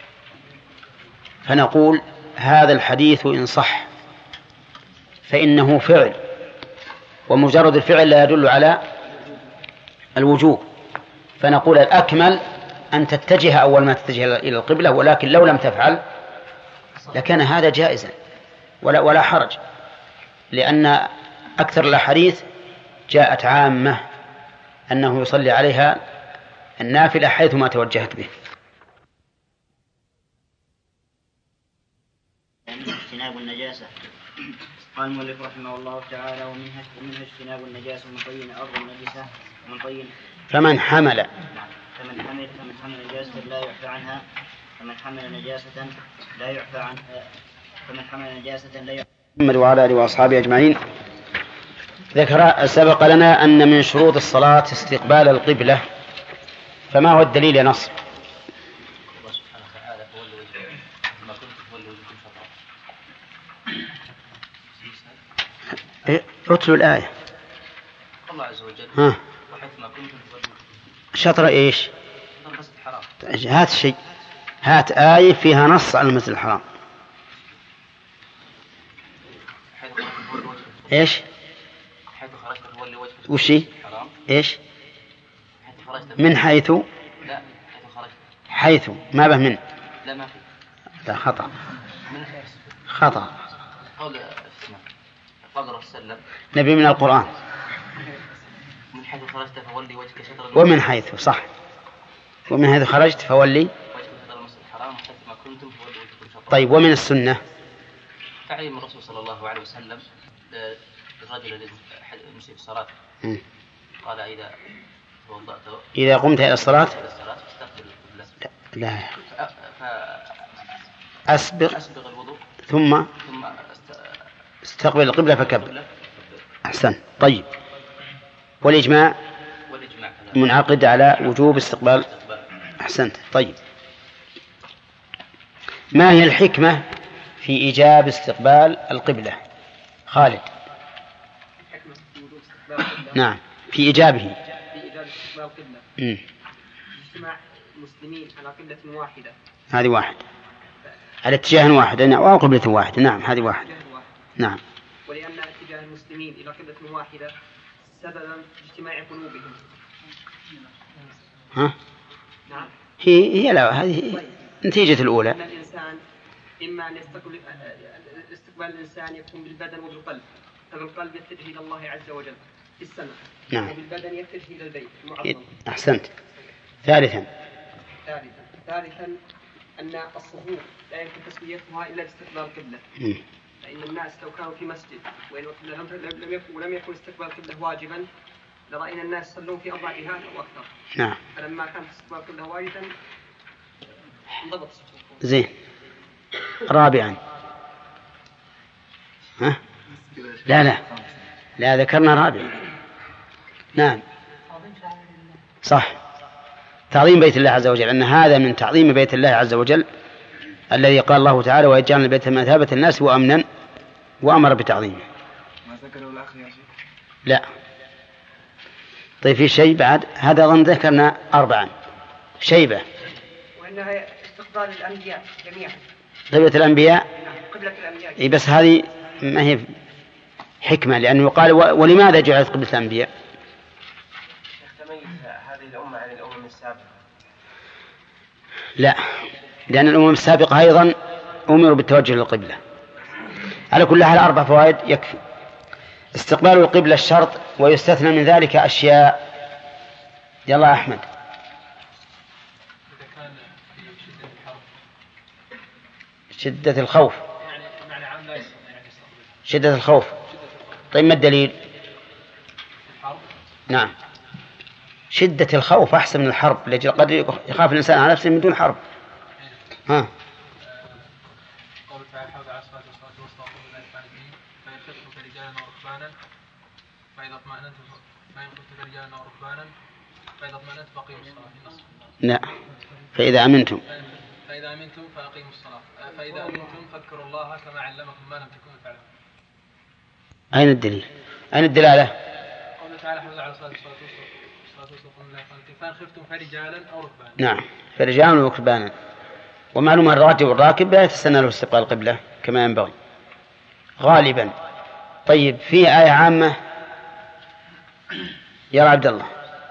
فنقول هذا الحديث إن صح فإنه فعل، ومجرد الفعل لا يدل على الوجوب، فنقول الأكمل أن تتجه أول ما تتجه إلى القبلة، ولكن لو لم تفعل لكان هذا جائزا ولا, ولا حرج، لأن أكثر الأحاديث جاءت عامة أنه يصلي عليها النافلة حيثما توجهت به. اجتناب النجاسة. قال المؤلف رحمه الله تعالى ومنها ومنها اجتناب النجاسة من طين أرض النجسة ومن طين فمن حمل فمن حمل فمن حمل نجاسة لا يعفى عنها فمن حمل نجاسة لا يعفى عنها فمن حمل نجاسة لا يعفى محمد وعلى آله وأصحابه أجمعين. ذكر سبق لنا أن من شروط الصلاة استقبال القبلة، فما هو الدليل يا نصر؟ الله سبحانه وتعالى فولوا وجهكم ما كنتم فولوا وجهكم شطرا. اتلوا الآية. الله عز وجل ها. وحيثما كنتم فولوا وجهكم شطر إيش؟ شطر المسجد الحرام. هات شيء، هات آية فيها نص على المسجد الحرام. حيث خرجت فولوا وجهكم. إيش؟ حيث خرجت فولوا وجهكم. وشي؟ الحرام. إيش؟ حيث خرجت. من حيث؟ لا حيث خرجت. حيث ما به من؟ لا ما في. لا خطأ. من خطأ. قول اسمه قال الرسول صلى الله عليه وسلم نبي من القرآن. من حيث خرجت فولي وجهك شطر ومن حيث صح. ومن حيث خرجت فولي وجهك شطر المسجد الحرام حيثما كنتم فولوا وجهكم شطر. طيب ومن السنة؟ تعليم الرسول صلى الله عليه وسلم للرجل المسيء في الصلاة قال إذا توضأت إذا قمت إلى الصلاة إلى الصلاة فاستقبل القبلة. لا ف... أسبغ أسبغ الوضوء ثم ثم است... استقبل القبلة فكبر. أحسن. طيب والإجماع والإجماع كذلك منعقد على وجوب استقبال. أحسنت. طيب ما هي الحكمة في إيجاب استقبال القبلة؟ خالد. حكمة في وجوب استقبال القبلة. نعم في إيجابه. في إيجاب استقبال القبلة. مم. اجتماع المسلمين على قبلة واحدة. هذه واحد. على اتجاه واحد أو قبلة واحدة. نعم هذه واحد. نعم. ولأن اتجاه المسلمين إلى قبلة واحدة سببا في اجتماع قلوبهم. ها؟ نعم. هي هي لا هذه نتيجة الأولى. أن الإنسان إما أن يستقبل استقبال الإنسان يكون بالبدن وبالقلب، فبالقلب يتجه إلى الله عز وجل في السماء. نعم. وبالبدن يتجه إلى البيت المعظم. أحسنت. ثالثا. ثالثا ثالثا أن الصفوف لا يمكن تسويتها إلا باستقبال القبلة. فإن الناس لو كانوا في مسجد ولم يكن ولم يكن استقبال القبلة واجبا لرأينا الناس يصلون في أربع جهات أو أكثر. نعم. فلما كان استقبال القبلة واجبا انضبط الصفوف. زين. رابعا. ها؟ لا لا لا ذكرنا رابعا. نعم صح. تعظيم بيت الله عز وجل، أن هذا من تعظيم بيت الله عز وجل الذي قال الله تعالى ويجعلنا البيت مثابة الناس وأمنا وأمر بتعظيمه. ما ذكره الأخ يا شيخ؟ لا. طيب في شيء بعد هذا أظن ذكرنا أربعا. شيبة. وأنها استقبال الأنبياء جميعا. قبلة الأنبياء. قبلة الأنبياء. إيه بس هذه ما هي حكمة، لأنه يقال ولماذا جعلت قبلة الأنبياء؟ تميز هذه الأمة عن الأمم السابقة. لا لأن الأمم السابقة أيضا أمروا بالتوجه للقبلة. على كل حال أربع فوائد يكفي. استقبال القبلة الشرط، ويستثنى من ذلك أشياء. يلا أحمد. شدة الخوف. شدة الخوف. طيب ما الدليل؟ نعم، شدة الخوف أحسن من الحرب، لأجل قد يخاف الإنسان على نفسه من دون حرب. ها. لا، فإذا أمنتم فإذا أمنتم فأقيموا الصلاة فإذا أمنتم فاذكروا الله كما علمكم ما لم تكونوا تعلمون. أين الدليل؟ أين الدلالة؟ قوله تعالى حفظ على الصلاة والسلام فإن خفتم فرجالا أو ركبانا. نعم، فرجالا وركبانا. ومعلوم أن الراجل والراكب لا يتسنى له استقبال القبلة كما ينبغي غالبا. طيب، في آية عامة يا عبد الله.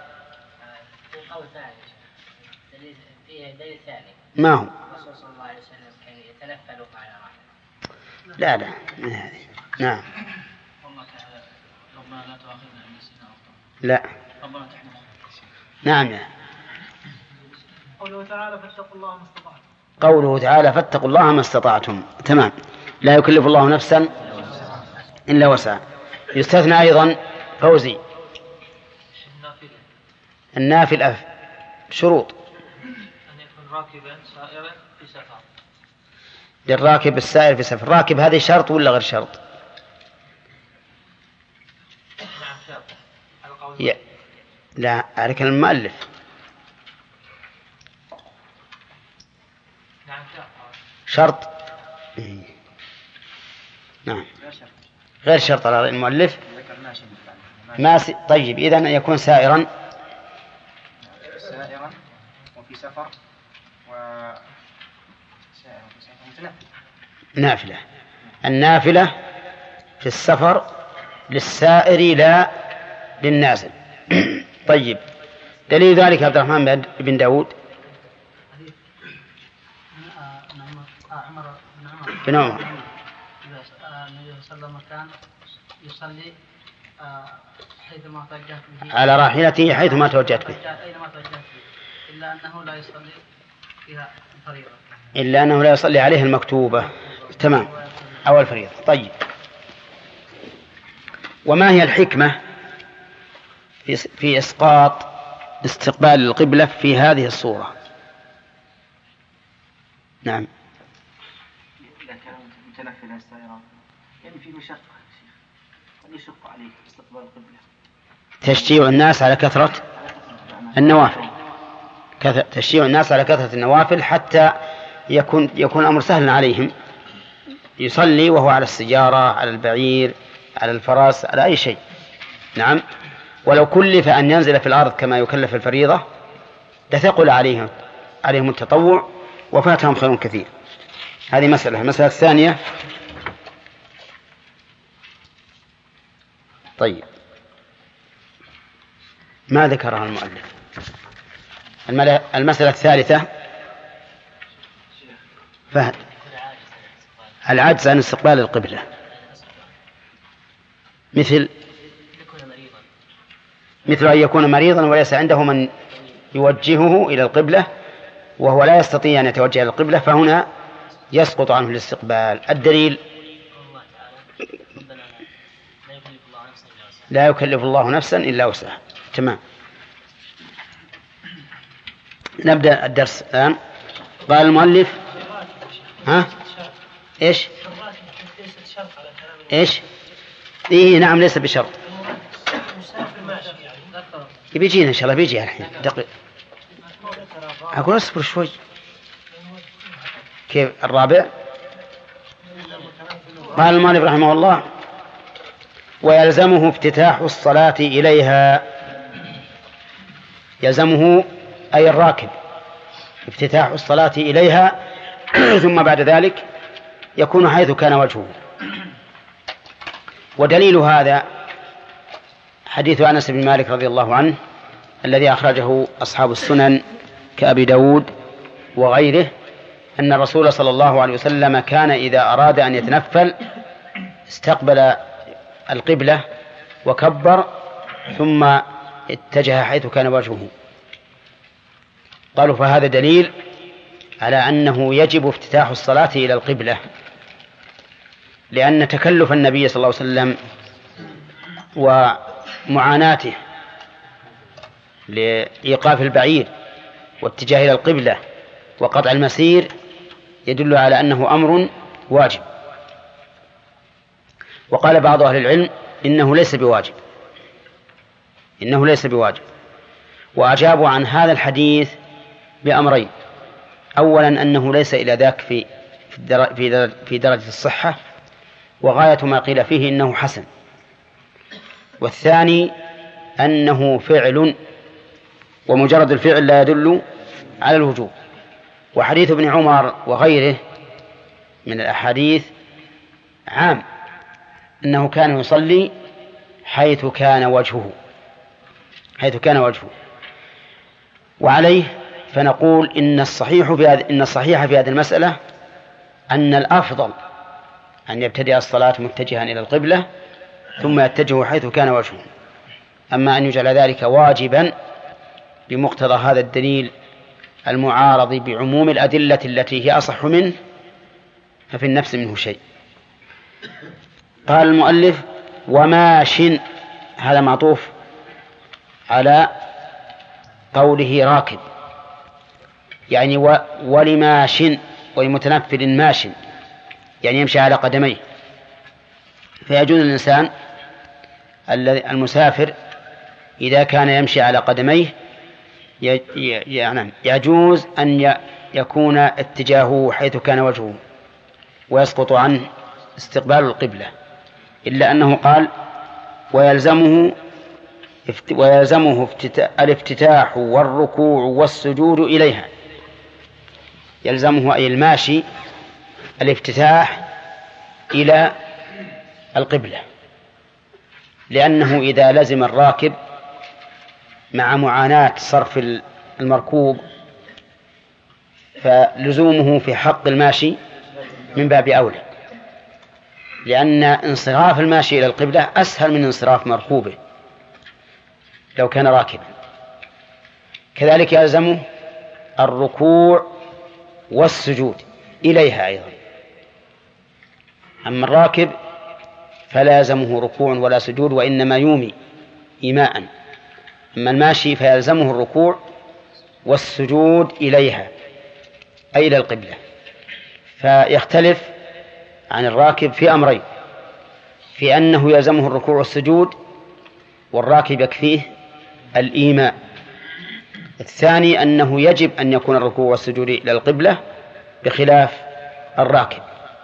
ما هو؟ الرسول صلى الله عليه وسلم كان يتنفل على راحلته. لا لا من هذه. نعم. والله تعالى ربنا لا تؤاخذنا إن نسينا أو أخطأنا. لا. ربنا تحمل. نعم يا. قوله تعالى فاتقوا الله ما استطعتم. قوله تعالى فاتقوا الله ما استطعتم. تمام. لا يكلف الله نفسا إلا وسعها. يستثنى أيضا فوزي النافلة شروط. راكبا سائرا في سفر. للراكب السائر في سفر. راكب هذه شرط ولا غير شرط؟ نعم شرط. ي... لا على كلام المؤلف. نعم شرط. شرط. نعم غير شرط على المؤلف. ما س... طيب إذن يكون سائرا سائرا وفي سفر نافلة. النافلة في السفر للسائر لا للنازل. طيب، دليل ذلك عبد الرحمن بن داود بن عمر النبي صلى الله عليه وسلم كان يصلي حيثما توجهت به على راحلته حيثما توجهت به أينما توجهت به إلا أنه لا يصلي فيها الفريضة إلا أنه لا يصلي عليها المكتوبة. تمام، أو الفريضة. طيب، وما هي الحكمة في في إسقاط استقبال القبلة في هذه الصورة؟ نعم. إذا كان متنفلا سائرا يعني في مشقة شيخ قد يشق عليه استقبال القبلة. تشجيع الناس على كثرة النوافل. تشجيع الناس على كثرة النوافل حتى يكون يكون الأمر سهلا عليهم. يصلي وهو على السيارة، على البعير، على الفرس، على أي شيء. نعم. ولو كلف أن ينزل في الأرض كما يكلف الفريضة لثقل عليهم عليهم التطوع وفاتهم خير كثير. هذه مسألة. المسألة الثانية. طيب، ما ذكرها المؤلف. المسألة الثالثة فهد العجز عن استقبال القبلة، مثل مثل أن يكون مريضا وليس عنده من يوجهه إلى القبلة وهو لا يستطيع أن يتوجه إلى القبلة، فهنا يسقط عنه الاستقبال. الدليل لا يكلف الله نفسا إلا وسعها. تمام. نبدأ الدرس الآن. قال المؤلف ها إيش إيش إيه نعم ليس بشرط. بيجينا إن شاء الله بيجي الحين دقيق. أقول أصبر شوي. كيف الرابع؟ قال المؤلف رحمه الله ويلزمه افتتاح الصلاة إليها. يلزمه أي الراكب افتتاح الصلاة إليها ثم بعد ذلك يكون حيث كان وجهه. ودليل هذا حديث أنس بن مالك رضي الله عنه الذي أخرجه أصحاب السنن كأبي داود وغيره أن الرسول صلى الله عليه وسلم كان إذا أراد أن يتنفل استقبل القبلة وكبر ثم اتجه حيث كان وجهه. قالوا فهذا دليل على أنه يجب افتتاح الصلاة إلى القبلة، لأن تكلف النبي صلى الله عليه وسلم ومعاناته لإيقاف البعير واتجاه إلى القبلة وقطع المسير يدل على أنه أمر واجب. وقال بعض أهل العلم إنه ليس بواجب إنه ليس بواجب وأجابوا عن هذا الحديث بأمرين: أولا أنه ليس إلى ذاك في في درجة الصحة، وغاية ما قيل فيه إنه حسن. والثاني أنه فعل، ومجرد الفعل لا يدل على الوجوب. وحديث ابن عمر وغيره من الأحاديث عام، أنه كان يصلي حيث كان وجهه حيث كان وجهه وعليه فنقول إن الصحيح في هذه إن الصحيح في هذه المسألة أن الأفضل أن يبتدئ الصلاة متجها إلى القبلة ثم يتجه حيث كان وجهه. أما أن يجعل ذلك واجبا بمقتضى هذا الدليل المعارض بعموم الأدلة التي هي أصح منه ففي النفس منه شيء. قال المؤلف: وماش، هذا معطوف على قوله راكب، يعني ولماش ولمتنفل ماش، يعني يمشي على قدميه. فيجوز الإنسان المسافر إذا كان يمشي على قدميه يعني يجوز أن يكون اتجاهه حيث كان وجهه ويسقط عنه استقبال القبلة، إلا أنه قال: ويلزمه ويلزمه الافتتاح والركوع والسجود إليها. يلزمه أي الماشي الافتتاح إلى القبلة، لأنه إذا لزم الراكب مع معاناة صرف المركوب فلزومه في حق الماشي من باب أولى، لأن انصراف الماشي إلى القبلة أسهل من انصراف مركوبه لو كان راكبا. كذلك يلزمه الركوع والسجود إليها أيضا. أما الراكب فلا يلزمه ركوع ولا سجود، وإنما يومي إيماء. أما الماشي فيلزمه الركوع والسجود إليها أي إلى القبلة. فيختلف عن الراكب في أمرين: في أنه يلزمه الركوع والسجود، والراكب يكفيه الإيماء. الثاني أنه يجب أن يكون الركوع والسجود إلى القبلة بخلاف الراكب.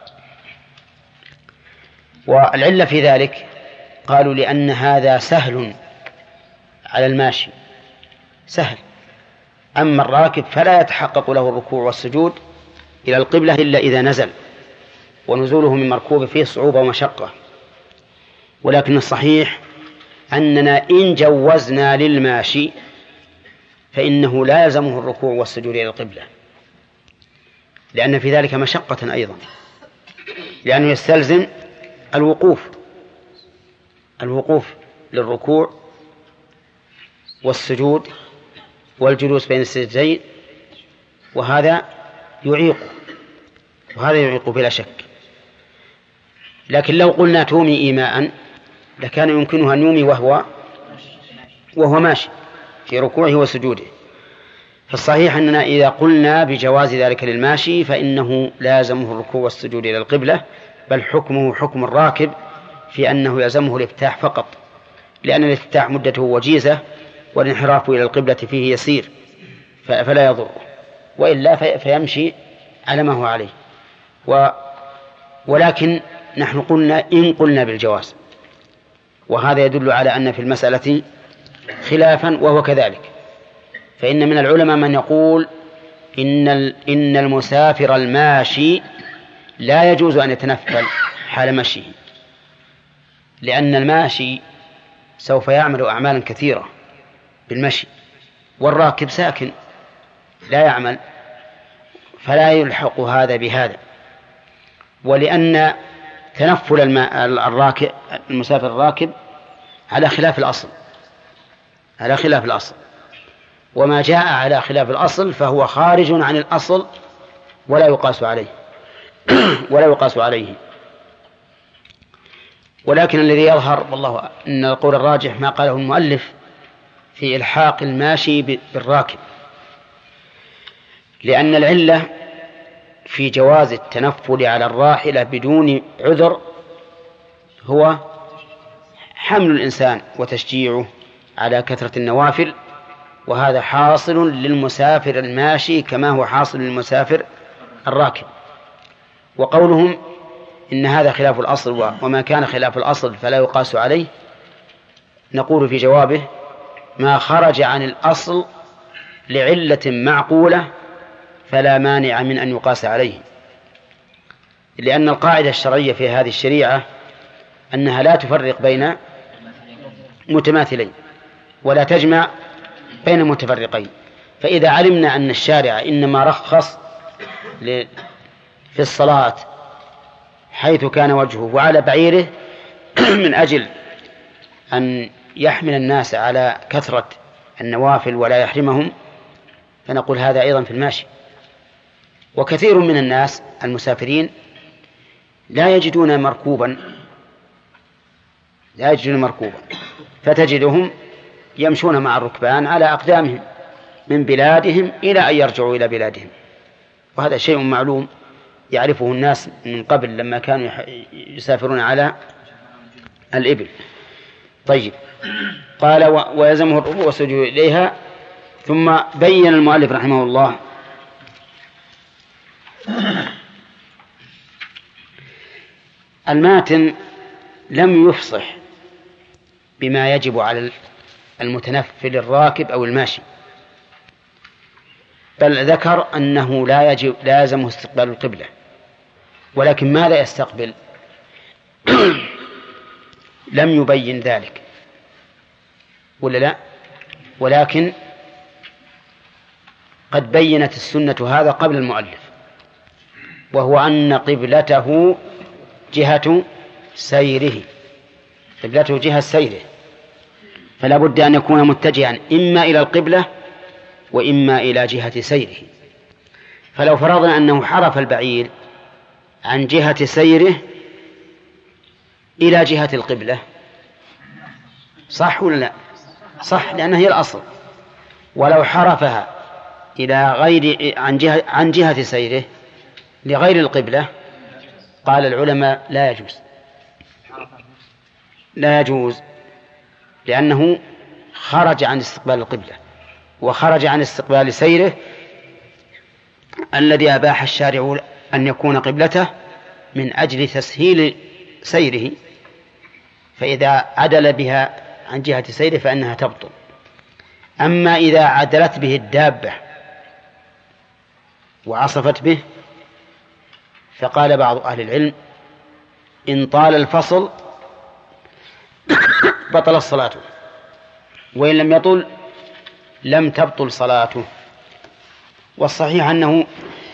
والعلة في ذلك قالوا لأن هذا سهل على الماشي، سهل. أما الراكب فلا يتحقق له الركوع والسجود إلى القبلة إلا إذا نزل، ونزوله من مركوب فيه صعوبة ومشقة. ولكن الصحيح أننا إن جوزنا للماشي فإنه لا يلزمه الركوع والسجود إلى القبلة، لأن في ذلك مشقة أيضا، لأنه يستلزم الوقوف الوقوف للركوع والسجود والجلوس بين السجدين، وهذا يعيق وهذا يعيق بلا شك. لكن لو قلنا تومي إيماء لكان يمكنها أن يومي وهو وهو ماشي في ركوعه وسجوده. فالصحيح أننا إذا قلنا بجواز ذلك للماشي فإنه لازمه الركوع والسجود إلى القبلة، بل حكمه حكم الراكب في أنه يلزمه الافتتاح فقط، لأن الافتتاح مدته وجيزة والانحراف إلى القبلة فيه يسير فلا يضر، وإلا فيمشي على ما هو عليه. و ولكن نحن قلنا إن قلنا بالجواز، وهذا يدل على أن في المسألة خلافا وهو كذلك. فإن من العلماء من يقول إن إن المسافر الماشي لا يجوز أن يتنفل حال مشيه، لأن الماشي سوف يعمل أعمالا كثيرة بالمشي، والراكب ساكن لا يعمل. فلا يلحق هذا بهذا. ولأن تنفل الماء الراكب المسافر الراكب على خلاف الأصل على خلاف الأصل وما جاء على خلاف الأصل فهو خارج عن الأصل ولا يقاس عليه ولا يقاس عليه. ولكن الذي يظهر والله أن القول الراجح ما قاله المؤلف في إلحاق الماشي بالراكب، لأن العلة في جواز التنفل على الراحلة بدون عذر هو حمل الإنسان وتشجيعه على كثرة النوافل، وهذا حاصل للمسافر الماشي كما هو حاصل للمسافر الراكب. وقولهم إن هذا خلاف الأصل وما كان خلاف الأصل فلا يقاس عليه، نقول في جوابه ما خرج عن الأصل لعلة معقولة فلا مانع من أن يقاس عليه، لأن القاعدة الشرعية في هذه الشريعة أنها لا تفرق بين متماثلين ولا تجمع بين متفرقين. فإذا علمنا أن الشارع إنما رخص في الصلاة حيث كان وجهه وعلى بعيره من أجل أن يحمل الناس على كثرة النوافل ولا يحرمهم، فنقول هذا أيضا في الماشي. وكثير من الناس المسافرين لا يجدون مركوبا لا يجدون مركوبا فتجدهم يمشون مع الركبان على أقدامهم من بلادهم إلى أن يرجعوا إلى بلادهم، وهذا شيء معلوم يعرفه الناس من قبل لما كانوا يسافرون على الإبل. طيب، قال ويلزمه الركوع والسجود إليها. ثم بين المؤلف رحمه الله الماتن لم يفصح بما يجب على المتنفل الراكب أو الماشي، بل ذكر أنه لا يجب لازم استقبال القبلة، ولكن ماذا يستقبل لم يبين ذلك ولا لا، ولكن قد بينت السنة هذا قبل المؤلف، وهو أن قبلته جهة سيره قبلته جهة سيره فلا بد أن يكون متجها إما إلى القبلة وإما إلى جهة سيره. فلو فرضنا أنه حرف البعير عن جهة سيره إلى جهة القبلة صح ولا لا؟ صح، لأنها هي الأصل. ولو حرفها إلى غير عن جهة عن جهة سيره لغير القبلة قال العلماء لا يجوز لا يجوز لأنه خرج عن استقبال القبلة وخرج عن استقبال سيره الذي أباح الشارع أن يكون قبلته من أجل تسهيل سيره، فإذا عدل بها عن جهة سيره فإنها تبطل. أما إذا عدلت به الدابة وعصفت به فقال بعض أهل العلم إن طال الفصل بطل الصلاة، وإن لم يطل لم تبطل صلاته. والصحيح أنه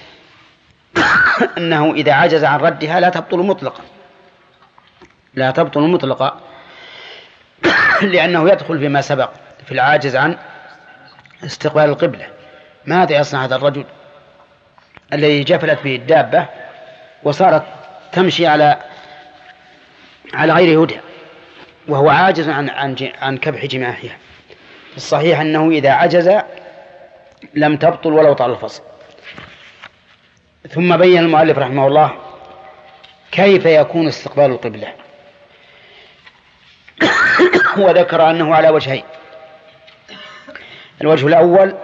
أنه إذا عجز عن ردها لا تبطل مطلقا لا تبطل مطلقا لأنه يدخل فيما سبق في العاجز عن استقبال القبلة. ماذا يصنع هذا الرجل الذي جفلت به الدابة وصارت تمشي على على غير هدى وهو عاجز عن عن عن كبح جماحها؟ الصحيح أنه إذا عجز لم تبطل ولو طال الفصل. ثم بين المؤلف رحمه الله كيف يكون استقبال القبلة، وذكر أنه على وجهين. الوجه الأول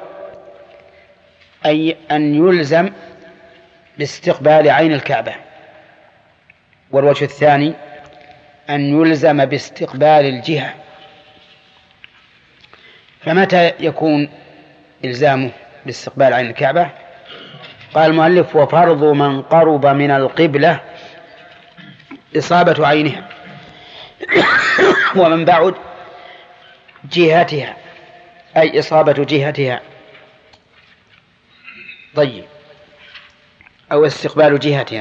أي أن يلزم باستقبال عين الكعبة، والوجه الثاني أن يلزم باستقبال الجهة. فمتى يكون إلزامه باستقبال عين الكعبة؟ قال المؤلف وفرض من قرب من القبلة إصابة عينها ومن بعد جهتها أي إصابة جهتها. طيب، أو استقبال جهتها.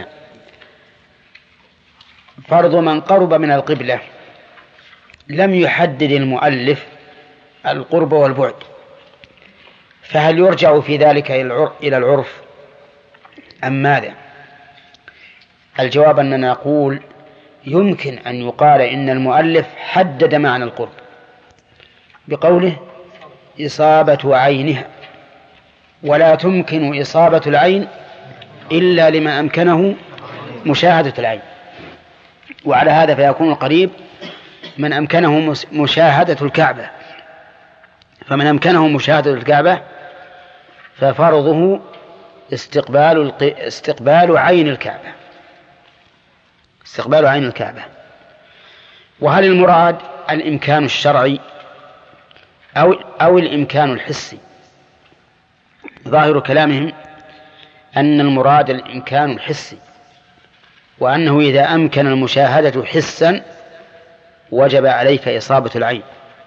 فرض من قرب من القبلة لم يحدد المؤلف القرب والبعد، فهل يرجع في ذلك إلى العرف أم ماذا؟ الجواب أننا نقول يمكن أن يقال إن المؤلف حدد معنى القرب بقوله إصابة عينها، ولا تمكن إصابة العين إلا لمن أمكنه مشاهدة العين، وعلى هذا فيكون القريب من أمكنه مشاهدة الكعبة، فمن أمكنه مشاهدة الكعبة ففرضه استقبال استقبال عين الكعبة استقبال عين الكعبة. وهل المراد الإمكان الشرعي أو أو الإمكان الحسي؟ ظاهر كلامهم أن المراد الإمكان الحسي، وأنه إذا أمكن المشاهدة حسا وجب عليك إصابة العين،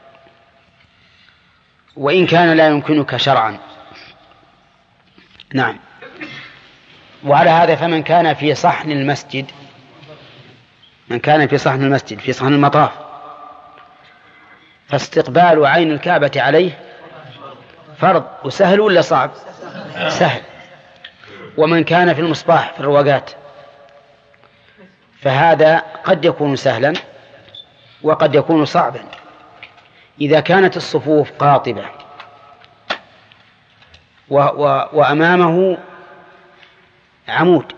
وإن كان لا يمكنك شرعا. نعم. وعلى هذا فمن كان في صحن المسجد من كان في صحن المسجد في صحن المطاف فاستقبال عين الكعبة عليه فرض، وسهل ولا صعب؟ سهل. ومن كان في المصباح في الرواقات فهذا قد يكون سهلا وقد يكون صعبا. إذا كانت الصفوف قاطبة و و وأمامه عمود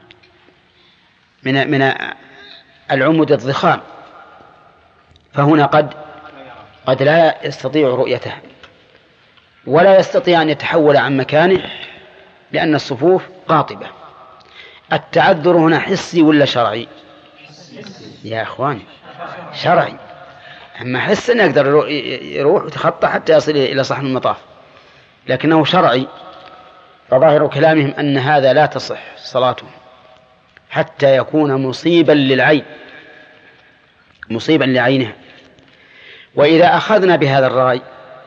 من من العمود الضخام، فهنا قد قد لا يستطيع رؤيته ولا يستطيع أن يتحول عن مكانه لأن الصفوف قاطبة. التعذر هنا حسي ولا شرعي؟ يا أخواني شرعي. أما حس أن يقدر يروح ويتخطى حتى يصل إلى صحن المطاف، لكنه شرعي. فظاهر كلامهم أن هذا لا تصح صلاته حتى يكون مصيبا للعين مصيبا لعينها. وإذا أخذنا بهذا الرأي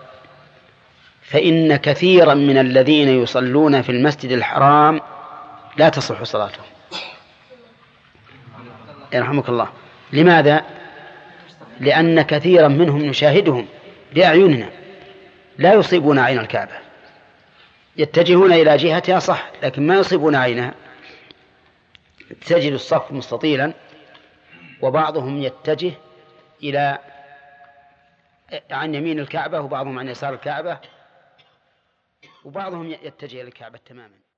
فإن كثيرا من الذين يصلون في المسجد الحرام لا تصح صلاتهم. يرحمك الله. لماذا؟ لأن كثيرا منهم نشاهدهم بأعيننا لا يصيبون عين الكعبة، يتجهون إلى جهتها صح لكن ما يصيبون عينها. تجد الصف مستطيلا وبعضهم يتجه إلى عن يمين الكعبة وبعضهم عن يسار الكعبة وبعضهم يتجه إلى الكعبة تماما.